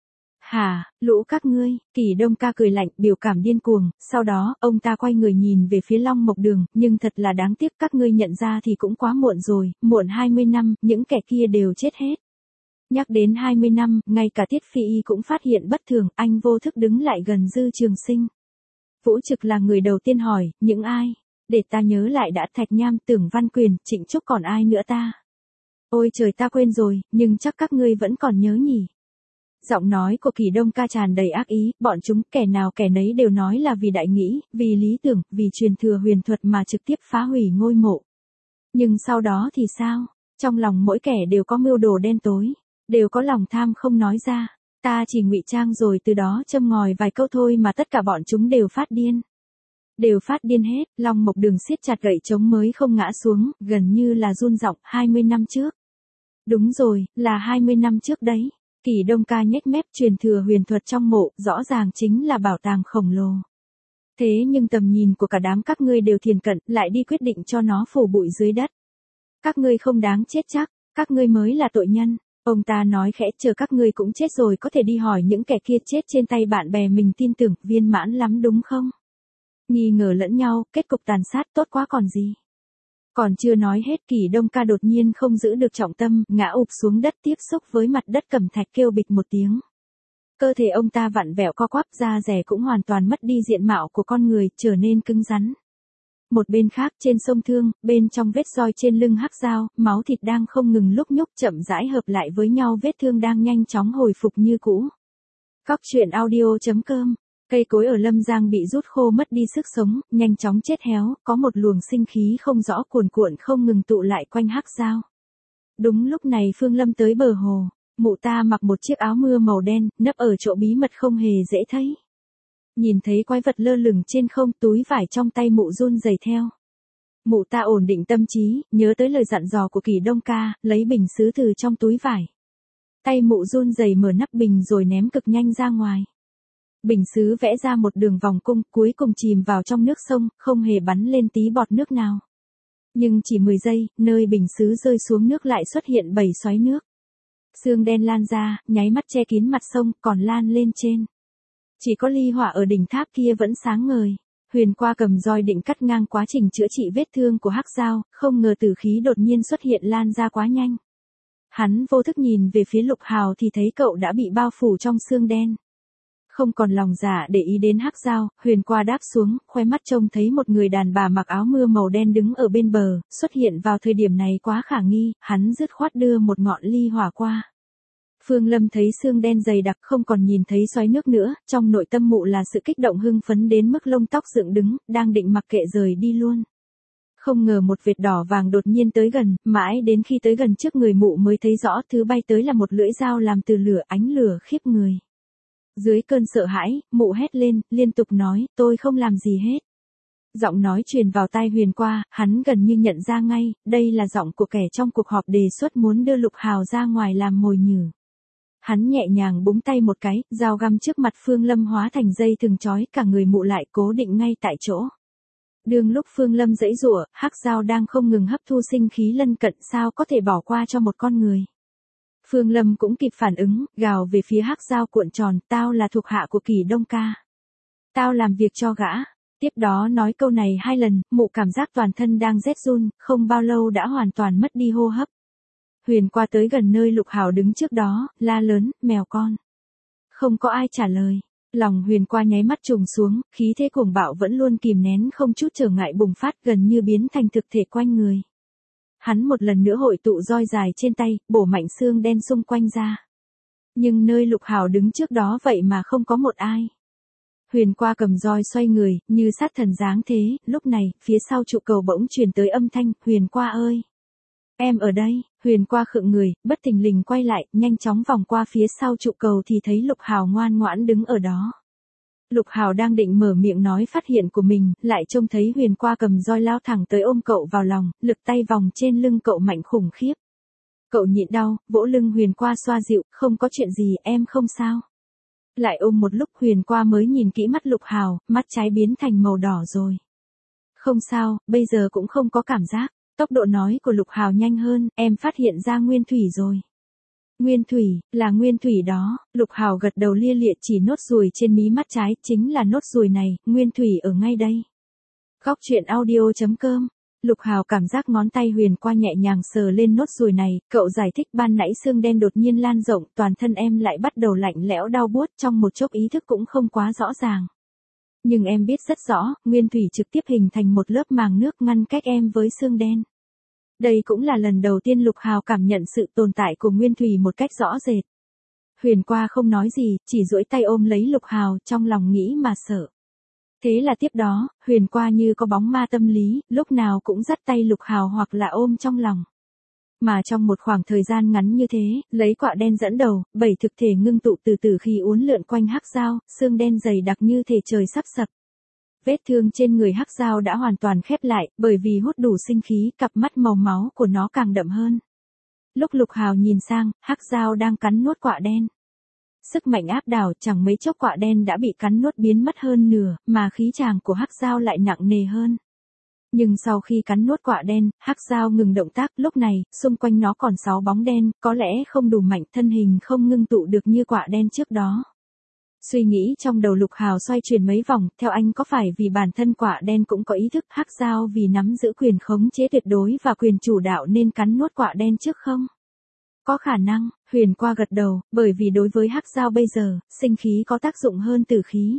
Hả, lũ các ngươi? Kỷ Đông Ca cười lạnh, biểu cảm điên cuồng, sau đó, ông ta quay người nhìn về phía Long Mộc Đường, nhưng thật là đáng tiếc, các ngươi nhận ra thì cũng quá muộn rồi, muộn 20 năm, những kẻ kia đều chết hết. Nhắc đến 20 năm, ngay cả Tiết Phi Y cũng phát hiện bất thường, anh vô thức đứng lại gần Dư Trường Sinh. Vũ Trực là người đầu tiên hỏi, những ai? Để ta nhớ lại đã, Thạch Nham, Tưởng Văn Quyền, Trịnh Trúc, còn ai nữa ta? Ôi trời, ta quên rồi, nhưng chắc các ngươi vẫn còn nhớ nhỉ? Giọng nói của Kỷ Đông Ca tràn đầy ác ý, bọn chúng kẻ nào kẻ nấy đều nói là vì đại nghĩ, vì lý tưởng, vì truyền thừa huyền thuật mà trực tiếp phá hủy ngôi mộ. Nhưng sau đó thì sao? Trong lòng mỗi kẻ đều có mưu đồ đen tối, đều có lòng tham không nói ra. Ta chỉ ngụy trang rồi từ đó châm ngòi vài câu thôi mà tất cả bọn chúng đều phát điên. Đều phát điên hết, Long Mộc Đường siết chặt gậy chống mới không ngã xuống, gần như là run giọng, 20 năm trước. Đúng rồi, là 20 năm trước đấy. Kỷ Đông Ca nhếch mép, truyền thừa huyền thuật trong mộ, rõ ràng chính là bảo tàng khổng lồ. Thế nhưng tầm nhìn của cả đám các ngươi đều thiền cận, lại đi quyết định cho nó phủ bụi dưới đất. Các ngươi không đáng chết chắc, các ngươi mới là tội nhân. Ông ta nói khẽ, chờ các ngươi cũng chết rồi có thể đi hỏi những kẻ kia chết trên tay bạn bè mình tin tưởng, viên mãn lắm đúng không? Nghi ngờ lẫn nhau, kết cục tàn sát tốt quá còn gì. Còn chưa nói hết, Kỷ Đông Ca đột nhiên không giữ được trọng tâm, ngã ụp xuống đất tiếp xúc với mặt đất cẩm thạch kêu bịch một tiếng. Cơ thể ông ta vặn vẹo co quắp, da rẻ cũng hoàn toàn mất đi diện mạo của con người, trở nên cứng rắn. Một bên khác, trên sông Thương, bên trong vết roi trên lưng hắc dao, máu thịt đang không ngừng lúc nhúc chậm rãi hợp lại với nhau, vết thương đang nhanh chóng hồi phục như cũ. Cóc truyện audio.com. Cây cối ở Lâm Giang bị rút khô mất đi sức sống, nhanh chóng chết héo, có một luồng sinh khí không rõ cuồn cuộn không ngừng tụ lại quanh hắc dao. Đúng lúc này Phương Lâm tới bờ hồ, mụ ta mặc một chiếc áo mưa màu đen, nấp ở chỗ bí mật không hề dễ thấy. Nhìn thấy quái vật lơ lửng trên không, túi vải trong tay mụ run rẩy theo. Mụ ta ổn định tâm trí, nhớ tới lời dặn dò của Kỷ Đông Ca, lấy bình sứ từ trong túi vải. Tay mụ run rẩy mở nắp bình rồi ném cực nhanh ra ngoài. Bình sứ vẽ ra một đường vòng cung, cuối cùng chìm vào trong nước sông, không hề bắn lên tí bọt nước nào. Nhưng chỉ 10 giây, nơi bình sứ rơi xuống nước lại xuất hiện 7 xoáy nước. Sương đen lan ra, nháy mắt che kín mặt sông, còn lan lên trên. Chỉ có ly hỏa ở đỉnh tháp kia vẫn sáng ngời. Huyền Qua cầm roi định cắt ngang quá trình chữa trị vết thương của hắc dao, không ngờ tử khí đột nhiên xuất hiện lan ra quá nhanh. Hắn vô thức nhìn về phía Lục Hào thì thấy cậu đã bị bao phủ trong sương đen. Không còn lòng dạ để ý đến hắc dao, Huyền Qua đáp xuống, khoe mắt trông thấy một người đàn bà mặc áo mưa màu đen đứng ở bên bờ, xuất hiện vào thời điểm này quá khả nghi, hắn dứt khoát đưa một ngọn ly hỏa qua. Phương Lâm thấy xương đen dày đặc không còn nhìn thấy xoáy nước nữa, trong nội tâm mụ là sự kích động hưng phấn đến mức lông tóc dựng đứng, đang định mặc kệ rời đi luôn. Không ngờ một vệt đỏ vàng đột nhiên tới gần, mãi đến khi tới gần trước người mụ mới thấy rõ thứ bay tới là một lưỡi dao làm từ lửa, ánh lửa khiếp người. Dưới cơn sợ hãi, mụ hét lên, liên tục nói, tôi không làm gì hết. Giọng nói truyền vào tai Huyền Qua, hắn gần như nhận ra ngay, đây là giọng của kẻ trong cuộc họp đề xuất muốn đưa Lục Hào ra ngoài làm mồi nhử. Hắn nhẹ nhàng búng tay một cái, dao găm trước mặt Phương Lâm hóa thành dây thừng trói cả người mụ lại cố định ngay tại chỗ. Đương lúc Phương Lâm giãy giụa, hắc dao đang không ngừng hấp thu sinh khí lân cận, sao có thể bỏ qua cho một con người. Phương Lâm cũng kịp phản ứng, gào về phía hắc dao cuộn tròn, tao là thuộc hạ của Kỳ Đông ca. Tao làm việc cho gã. Tiếp đó nói câu này 2 lần, mụ cảm giác toàn thân đang rét run, không bao lâu đã hoàn toàn mất đi hô hấp. Huyền Qua tới gần nơi Lục Hào đứng trước đó, la lớn, mèo con. Không có ai trả lời. Lòng Huyền Qua nháy mắt trùng xuống, khí thế cuồng bạo vẫn luôn kìm nén không chút trở ngại bùng phát, gần như biến thành thực thể quanh người. Hắn một lần nữa hội tụ roi dài trên tay, bổ mạnh xương đen xung quanh ra. Nhưng nơi Lục Hào đứng trước đó vậy mà không có một ai. Huyền Qua cầm roi xoay người, như sát thần dáng thế, lúc này, phía sau trụ cầu bỗng truyền tới âm thanh, Huyền Qua ơi! Em ở đây. Huyền Qua khựng người, bất thình lình quay lại, nhanh chóng vòng qua phía sau trụ cầu thì thấy Lục Hào ngoan ngoãn đứng ở đó. Lục Hào đang định mở miệng nói phát hiện của mình, lại trông thấy Huyền Qua cầm roi lao thẳng tới ôm cậu vào lòng, lực tay vòng trên lưng cậu mạnh khủng khiếp. Cậu nhịn đau, vỗ lưng Huyền Qua xoa dịu, không có chuyện gì, em không sao. Lại ôm một lúc Huyền Qua mới nhìn kỹ mắt Lục Hào, mắt trái biến thành màu đỏ rồi. Không sao, bây giờ cũng không có cảm giác. Tốc độ nói của Lục Hào nhanh hơn, em phát hiện ra nguyên thủy rồi. Nguyên thủy, là nguyên thủy đó. Lục Hào gật đầu lia lịa chỉ nốt ruồi trên mí mắt trái, chính là nốt ruồi này, nguyên thủy ở ngay đây. Góc truyện audio.com. Lục Hào cảm giác ngón tay Huyền Qua nhẹ nhàng sờ lên nốt ruồi này, cậu giải thích ban nãy xương đen đột nhiên lan rộng, toàn thân em lại bắt đầu lạnh lẽo đau buốt, trong một chốc ý thức cũng không quá rõ ràng. Nhưng em biết rất rõ, nguyên thủy trực tiếp hình thành một lớp màng nước ngăn cách em với xương đen. Đây cũng là lần đầu tiên Lục Hào cảm nhận sự tồn tại của nguyên thủy một cách rõ rệt. Huyền Qua không nói gì, chỉ duỗi tay ôm lấy Lục Hào, trong lòng nghĩ mà sợ. Thế là tiếp đó, Huyền Qua như có bóng ma tâm lý, lúc nào cũng dắt tay Lục Hào hoặc là ôm trong lòng. Mà trong một khoảng thời gian ngắn như thế, lấy quạ đen dẫn đầu, 7 thực thể ngưng tụ từ từ khi uốn lượn quanh hắc dao, xương đen dày đặc như thể trời sắp sập. Vết thương trên người hắc dao đã hoàn toàn khép lại, bởi vì hút đủ sinh khí, cặp mắt màu máu của nó càng đậm hơn. Lúc Lục Hào nhìn sang, hắc dao đang cắn nuốt quạ đen. Sức mạnh áp đảo, chẳng mấy chốc quạ đen đã bị cắn nuốt biến mất hơn nửa, mà khí tràng của hắc dao lại nặng nề hơn. Nhưng sau khi cắn nuốt quạ đen, hắc dao ngừng động tác, lúc này, xung quanh nó còn 6 bóng đen, có lẽ không đủ mạnh, thân hình không ngưng tụ được như quạ đen trước đó. Suy nghĩ trong đầu Lục Hào xoay chuyển mấy vòng, theo anh có phải vì bản thân quạ đen cũng có ý thức, hắc dao vì nắm giữ quyền khống chế tuyệt đối và quyền chủ đạo nên cắn nuốt quạ đen trước không? Có khả năng, Huyền Qua gật đầu, bởi vì đối với hắc dao bây giờ, sinh khí có tác dụng hơn tử khí.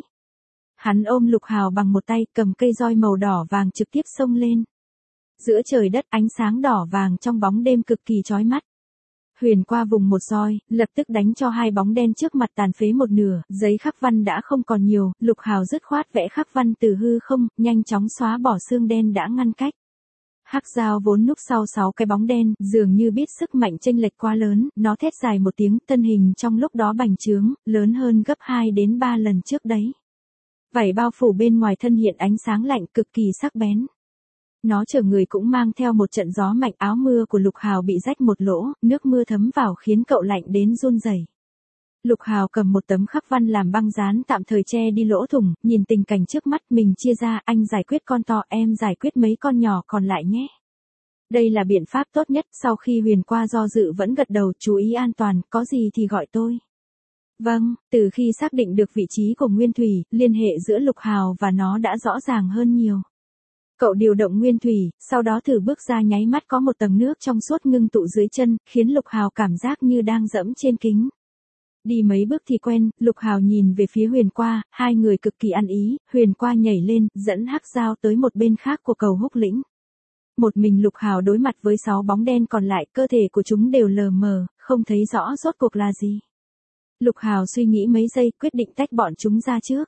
Hắn ôm Lục Hào bằng một tay, cầm cây roi màu đỏ vàng trực tiếp xông lên. Giữa trời đất ánh sáng đỏ vàng trong bóng đêm cực kỳ chói mắt. Huyền Qua vùng một roi, lập tức đánh cho 2 bóng đen trước mặt tàn phế một nửa, giấy khắc văn đã không còn nhiều, Lục Hào dứt khoát vẽ khắc văn từ hư không, nhanh chóng xóa bỏ xương đen đã ngăn cách. Hắc dao vốn núp sau 6 cái bóng đen, dường như biết sức mạnh chênh lệch quá lớn, nó thét dài một tiếng, thân hình trong lúc đó bành trướng, lớn hơn gấp 2 đến 3 lần trước đấy. Vảy bao phủ bên ngoài thân hiện ánh sáng lạnh cực kỳ sắc bén. Nó chở người cũng mang theo một trận gió mạnh, áo mưa của Lục Hào bị rách một lỗ, nước mưa thấm vào khiến cậu lạnh đến run rẩy. Lục Hào cầm một tấm khắc văn làm băng dán tạm thời che đi lỗ thủng, nhìn tình cảnh trước mắt mình chia ra, anh giải quyết con to, em giải quyết mấy con nhỏ còn lại nhé. Đây là biện pháp tốt nhất, sau khi Huyền Qua do dự vẫn gật đầu, chú ý an toàn, có gì thì gọi tôi. Vâng, từ khi xác định được vị trí của nguyên thủy, liên hệ giữa Lục Hào và nó đã rõ ràng hơn nhiều. Cậu điều động nguyên thủy, sau đó thử bước ra nháy mắt có một tầng nước trong suốt ngưng tụ dưới chân, khiến Lục Hào cảm giác như đang dẫm trên kính. Đi mấy bước thì quen, Lục Hào nhìn về phía Huyền Qua, hai người cực kỳ ăn ý, Huyền Qua nhảy lên, dẫn hắc dao tới một bên khác của cầu húc lĩnh. Một mình Lục Hào đối mặt với 6 bóng đen còn lại, cơ thể của chúng đều lờ mờ, không thấy rõ rốt cuộc là gì. Lục Hào suy nghĩ mấy giây, quyết định tách bọn chúng ra trước.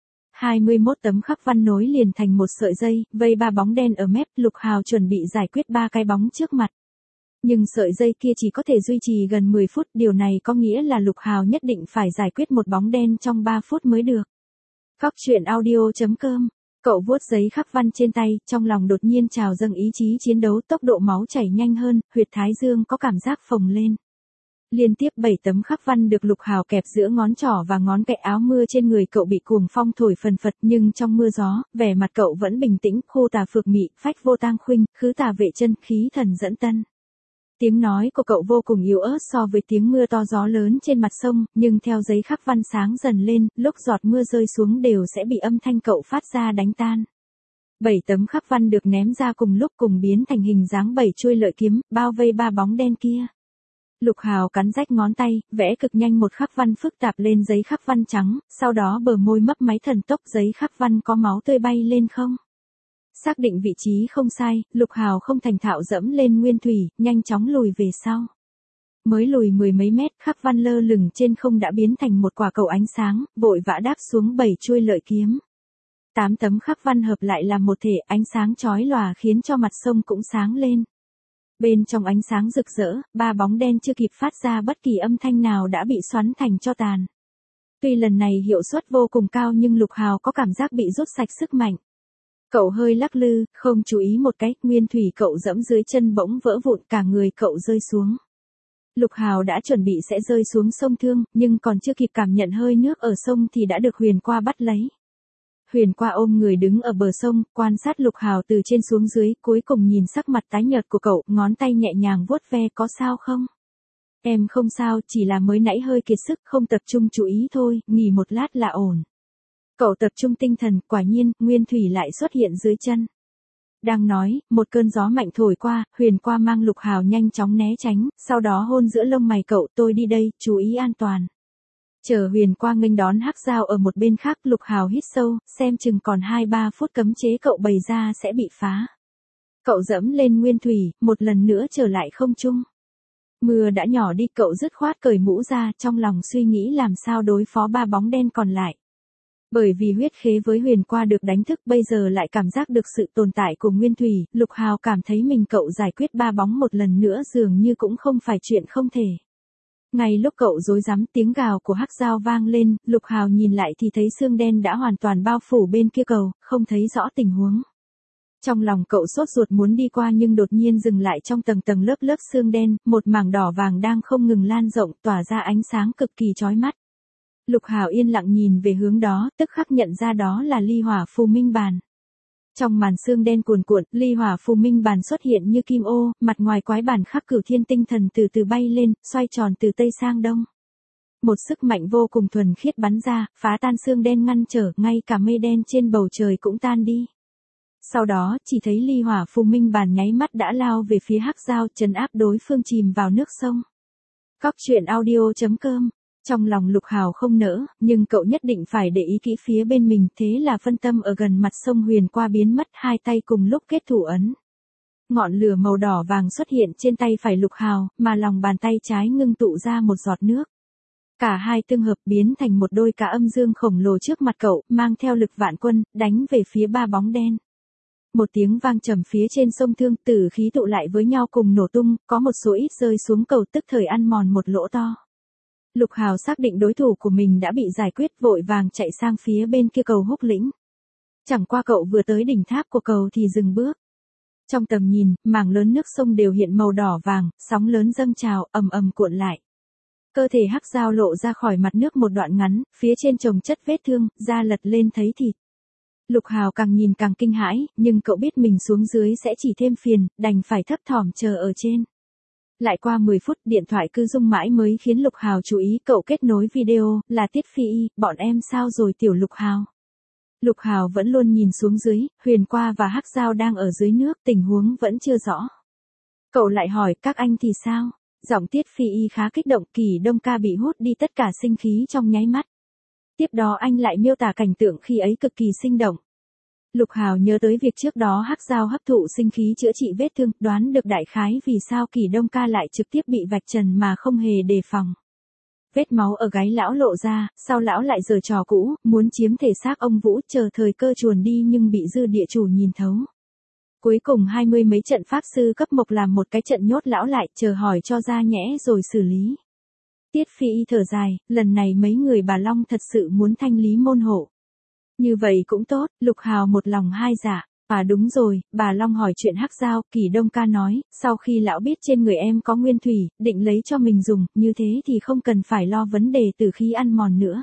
21 tấm khắc văn nối liền thành một sợi dây, vây 3 bóng đen ở mép, Lục Hào chuẩn bị giải quyết 3 cái bóng trước mặt. Nhưng sợi dây kia chỉ có thể duy trì gần 10 phút, điều này có nghĩa là Lục Hào nhất định phải giải quyết một bóng đen trong 3 phút mới được. Cóc truyện audio.com. Cậu vuốt giấy khắc văn trên tay, trong lòng đột nhiên trào dâng ý chí chiến đấu, tốc độ máu chảy nhanh hơn, huyệt thái dương có cảm giác phồng lên. Liên tiếp 7 tấm khắc văn được Lục Hào kẹp giữa ngón trỏ và ngón cái, áo mưa trên người cậu bị cuồng phong thổi phần phật, nhưng trong mưa gió, vẻ mặt cậu vẫn bình tĩnh, khô tà phược mị, phách vô tang khuynh, khứ tà vệ chân, khí thần dẫn tân. Tiếng nói của cậu vô cùng yếu ớt so với tiếng mưa to gió lớn trên mặt sông, nhưng theo giấy khắc văn sáng dần lên, lúc giọt mưa rơi xuống đều sẽ bị âm thanh cậu phát ra đánh tan. 7 tấm khắc văn được ném ra cùng lúc, cùng biến thành hình dáng 7 chuôi lợi kiếm, bao vây 3 bóng đen kia. Lục Hào cắn rách ngón tay, vẽ cực nhanh một khắc văn phức tạp lên giấy khắc văn trắng, sau đó bờ môi mấp máy thần tốc, giấy khắc văn có máu tươi bay lên không. Xác định vị trí không sai, Lục Hào không thành thạo dẫm lên nguyên thủy, nhanh chóng lùi về sau. Mới lùi 10 mấy mét, khắc văn lơ lửng trên không đã biến thành một quả cầu ánh sáng, vội vã đáp xuống 7 chuôi lợi kiếm. 8 tấm khắc văn hợp lại làm một thể, ánh sáng chói lòa khiến cho mặt sông cũng sáng lên. Bên trong ánh sáng rực rỡ, 3 bóng đen chưa kịp phát ra bất kỳ âm thanh nào đã bị xoắn thành tro tàn. Tuy lần này hiệu suất vô cùng cao nhưng Lục Hào có cảm giác bị rút sạch sức mạnh. Cậu hơi lắc lư, không chú ý một cái, nguyên thủy cậu dẫm dưới chân bỗng vỡ vụn, cả người cậu rơi xuống. Lục Hào đã chuẩn bị sẽ rơi xuống sông Thương, nhưng còn chưa kịp cảm nhận hơi nước ở sông thì đã được Huyền Qua bắt lấy. Huyền Qua ôm người đứng ở bờ sông, quan sát Lục Hào từ trên xuống dưới, cuối cùng nhìn sắc mặt tái nhợt của cậu, ngón tay nhẹ nhàng vuốt ve, có sao không? Em không sao, chỉ là mới nãy hơi kiệt sức, không tập trung chú ý thôi, nghỉ một lát là ổn. Cậu tập trung tinh thần, quả nhiên, nguyên thủy lại xuất hiện dưới chân. Đang nói, một cơn gió mạnh thổi qua, Huyền Qua mang Lục Hào nhanh chóng né tránh, sau đó hôn giữa lông mày cậu, tôi đi đây, chú ý an toàn. Chờ Huyền Qua nghênh đón Hắc Dao ở một bên khác, Lục Hào hít sâu, xem chừng còn 2-3 phút cấm chế cậu bày ra sẽ bị phá. Cậu dẫm lên nguyên thủy, một lần nữa trở lại không trung. Mưa đã nhỏ đi, cậu dứt khoát cởi mũ ra, trong lòng suy nghĩ làm sao đối phó 3 bóng đen còn lại. Bởi vì huyết khế với Huyền Qua được đánh thức, bây giờ lại cảm giác được sự tồn tại của nguyên thủy, Lục Hào cảm thấy mình cậu giải quyết 3 bóng một lần nữa dường như cũng không phải chuyện không thể. Ngay lúc cậu rối rắm, tiếng gào của Hắc Dao vang lên, Lục Hào nhìn lại thì thấy xương đen đã hoàn toàn bao phủ bên kia cầu, không thấy rõ tình huống. Trong lòng cậu sốt ruột muốn đi qua nhưng đột nhiên dừng lại trong tầng tầng lớp lớp xương đen, một mảng đỏ vàng đang không ngừng lan rộng, tỏa ra ánh sáng cực kỳ chói mắt. Lục Hào yên lặng nhìn về hướng đó, tức khắc nhận ra đó là ly hỏa phù minh bàn. Trong màn xương đen cuồn cuộn, ly hỏa phù minh bàn xuất hiện như kim ô, mặt ngoài quái bản khắc cửu thiên tinh thần từ từ bay lên, xoay tròn từ tây sang đông. Một sức mạnh vô cùng thuần khiết bắn ra, phá tan xương đen ngăn trở, ngay cả mây đen trên bầu trời cũng tan đi. Sau đó, chỉ thấy ly hỏa phù minh bàn nháy mắt đã lao về phía Hắc Dao, trấn áp đối phương chìm vào nước sông. Cóc truyện audio.com. Trong lòng Lục Hào không nỡ, nhưng cậu nhất định phải để ý kỹ phía bên mình, thế là phân tâm ở gần mặt sông Huyền Qua biến mất, hai tay cùng lúc kết thủ ấn. Ngọn lửa màu đỏ vàng xuất hiện trên tay phải Lục Hào, mà lòng bàn tay trái ngưng tụ ra một giọt nước. Cả hai tương hợp biến thành một đôi cá âm dương khổng lồ trước mặt cậu, mang theo lực vạn quân, đánh về phía 3 bóng đen. Một tiếng vang trầm phía trên sông Thương, tử khí tụ lại với nhau cùng nổ tung, có một số ít rơi xuống cầu, tức thời ăn mòn một lỗ to. Lục Hào xác định đối thủ của mình đã bị giải quyết, vội vàng chạy sang phía bên kia cầu Húc Lĩnh. Chẳng qua cậu vừa tới đỉnh tháp của cầu thì dừng bước. Trong tầm nhìn, mảng lớn nước sông đều hiện màu đỏ vàng, sóng lớn dâng trào, ầm ầm cuộn lại. Cơ thể Hắc Dao lộ ra khỏi mặt nước một đoạn ngắn, phía trên chồng chất vết thương, da lật lên thấy thịt. Lục Hào càng nhìn càng kinh hãi, nhưng cậu biết mình xuống dưới sẽ chỉ thêm phiền, đành phải thấp thỏm chờ ở trên. Lại qua 10 phút, điện thoại cứ rung mãi mới khiến Lục Hào chú ý, cậu kết nối video, là Tiết Phi Y, bọn em sao rồi tiểu Lục Hào. Lục Hào vẫn luôn nhìn xuống dưới, Huyền Qua và Hắc Dao đang ở dưới nước, tình huống vẫn chưa rõ. Cậu lại hỏi, các anh thì sao? Giọng Tiết Phi Y khá kích động, Kỳ Đông ca bị hút đi tất cả sinh khí trong nháy mắt. Tiếp đó anh lại miêu tả cảnh tượng khi ấy cực kỳ sinh động. Lục Hào nhớ tới việc trước đó Hắc Giao hấp thụ sinh khí chữa trị vết thương, đoán được đại khái vì sao Kỷ Đông Ca lại trực tiếp bị vạch trần mà không hề đề phòng. Vết máu ở gáy lão lộ ra, sau lão lại giở trò cũ, muốn chiếm thể xác ông Vũ, chờ thời cơ chuồn đi nhưng bị dư địa chủ nhìn thấu. Cuối cùng 20 mấy trận pháp sư cấp mộc làm một cái trận nhốt lão lại, chờ hỏi cho ra nhẽ rồi xử lý. Tiết Phi Y thở dài, lần này mấy người bà Long thật sự muốn thanh lý môn hộ. Như vậy cũng tốt, Lục Hào một lòng hai dạ. À đúng rồi, bà Long hỏi chuyện Hắc Giao, Kỷ Đông Ca nói, sau khi lão biết trên người em có nguyên thủy, định lấy cho mình dùng, như thế thì không cần phải lo vấn đề tử khí ăn mòn nữa.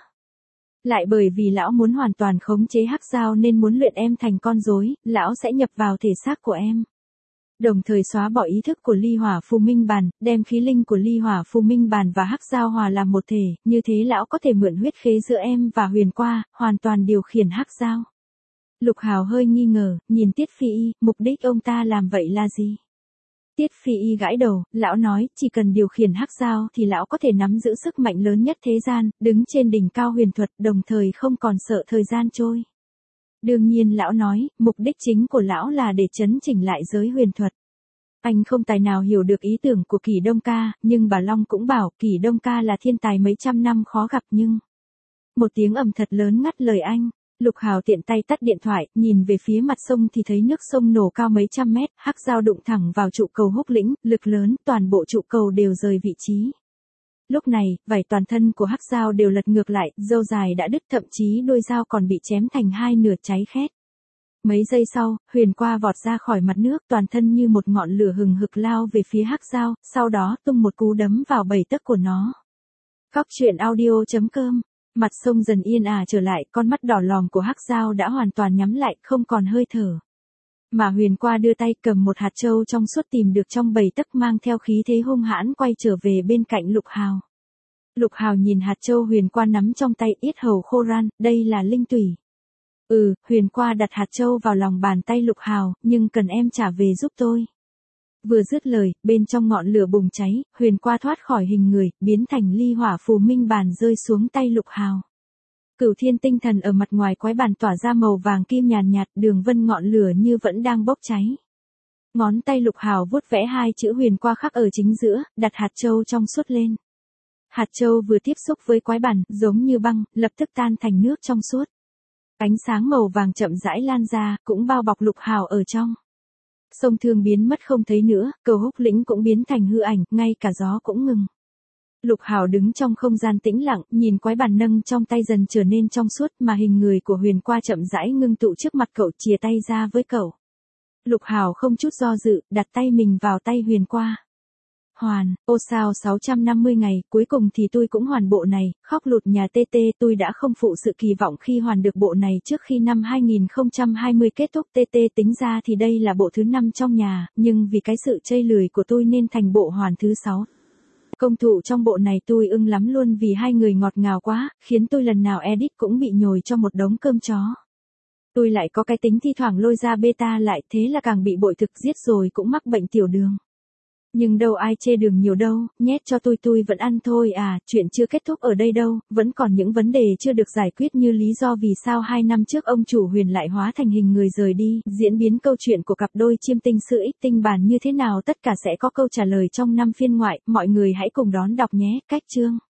Lại bởi vì lão muốn hoàn toàn khống chế Hắc Giao nên muốn luyện em thành con rối, lão sẽ nhập vào thể xác của em. Đồng thời xóa bỏ ý thức của ly hỏa phù minh bàn, đem khí linh của ly hỏa phù minh bàn và Hắc Giao hòa làm một thể, như thế lão có thể mượn huyết khế giữa em và Huyền Qua, hoàn toàn điều khiển Hắc Giao. Lục Hào hơi nghi ngờ, nhìn Tiết Phi Y, mục đích ông ta làm vậy là gì? Tiết Phi Y gãi đầu, lão nói, chỉ cần điều khiển Hắc Giao thì lão có thể nắm giữ sức mạnh lớn nhất thế gian, đứng trên đỉnh cao huyền thuật, đồng thời không còn sợ thời gian trôi. Đương nhiên lão nói, mục đích chính của lão là để chấn chỉnh lại giới huyền thuật. Anh không tài nào hiểu được ý tưởng của Kỷ Đông Ca, nhưng bà Long cũng bảo Kỷ Đông Ca là thiên tài mấy trăm năm khó gặp nhưng... Một tiếng ầm thật lớn ngắt lời anh. Lục Hào tiện tay tắt điện thoại, nhìn về phía mặt sông thì thấy nước sông nổ cao mấy trăm mét, Hắc Giao đụng thẳng vào trụ cầu Húc Lĩnh, lực lớn, toàn bộ trụ cầu đều rời vị trí. Lúc này, vảy toàn thân của Hắc Giao đều lật ngược lại, râu dài đã đứt, thậm chí đuôi dao còn bị chém thành hai nửa cháy khét. Mấy giây sau, Huyền Qua vọt ra khỏi mặt nước, toàn thân như một ngọn lửa hừng hực lao về phía Hắc Giao, sau đó tung một cú đấm vào bầy tấc của nó. Cóc truyện audio.com. Mặt sông dần yên ả trở lại, con mắt đỏ lòm của Hắc Giao đã hoàn toàn nhắm lại, không còn hơi thở. Mà Huyền Qua đưa tay cầm một hạt châu trong suốt tìm được trong bầy tấc, mang theo khí thế hung hãn quay trở về bên cạnh Lục Hào. Lục Hào nhìn hạt châu Huyền Qua nắm trong tay, yết hầu khô ran, đây là linh tủy. Huyền Qua đặt hạt châu vào lòng bàn tay Lục Hào, nhưng cần em trả về giúp tôi. Vừa dứt lời, bên trong ngọn lửa bùng cháy, Huyền Qua thoát khỏi hình người, biến thành ly hỏa phù minh bàn rơi xuống tay Lục Hào. Cửu thiên tinh thần ở mặt ngoài quái bàn tỏa ra màu vàng kim nhàn nhạt, đường vân ngọn lửa như vẫn đang bốc cháy. Ngón tay Lục Hào vuốt vẽ hai chữ Huyền Qua khắc ở chính giữa, đặt hạt châu trong suốt lên. Hạt châu vừa tiếp xúc với quái bàn, giống như băng, lập tức tan thành nước trong suốt. Ánh sáng màu vàng chậm rãi lan ra, cũng bao bọc Lục Hào ở trong. Sông Thương biến mất không thấy nữa, cầu Húc Lĩnh cũng biến thành hư ảnh, ngay cả gió cũng ngừng. Lục Hào đứng trong không gian tĩnh lặng, nhìn quái bàn nâng trong tay dần trở nên trong suốt, mà hình người của Huyền Qua chậm rãi ngưng tụ trước mặt cậu, chìa tay ra với cậu. Lục Hào không chút do dự, đặt tay mình vào tay Huyền Qua. Hoàn, ô sao 650 ngày, cuối cùng thì tôi cũng hoàn bộ này, khóc lụt nhà TT, tôi đã không phụ sự kỳ vọng khi hoàn được bộ này trước khi năm 2020 kết thúc. TT tính ra thì đây là bộ thứ 5 trong nhà, nhưng vì cái sự chây lười của tôi nên thành bộ hoàn thứ 6. Công thụ trong bộ này tôi ưng lắm luôn vì hai người ngọt ngào quá, khiến tôi lần nào edit cũng bị nhồi cho một đống cơm chó. Tôi lại có cái tính thi thoảng lôi ra beta lại, thế là càng bị bội thực, giết rồi cũng mắc bệnh tiểu đường. Nhưng đâu ai chê đường nhiều đâu, nhét cho tôi vẫn ăn thôi à, chuyện chưa kết thúc ở đây đâu, vẫn còn những vấn đề chưa được giải quyết như lý do vì sao 2 năm trước ông chủ Huyền lại hóa thành hình người rời đi, diễn biến câu chuyện của cặp đôi chiêm tinh sư ích tinh bàn như thế nào, tất cả sẽ có câu trả lời trong 5 phiên ngoại, mọi người hãy cùng đón đọc nhé, cách chương.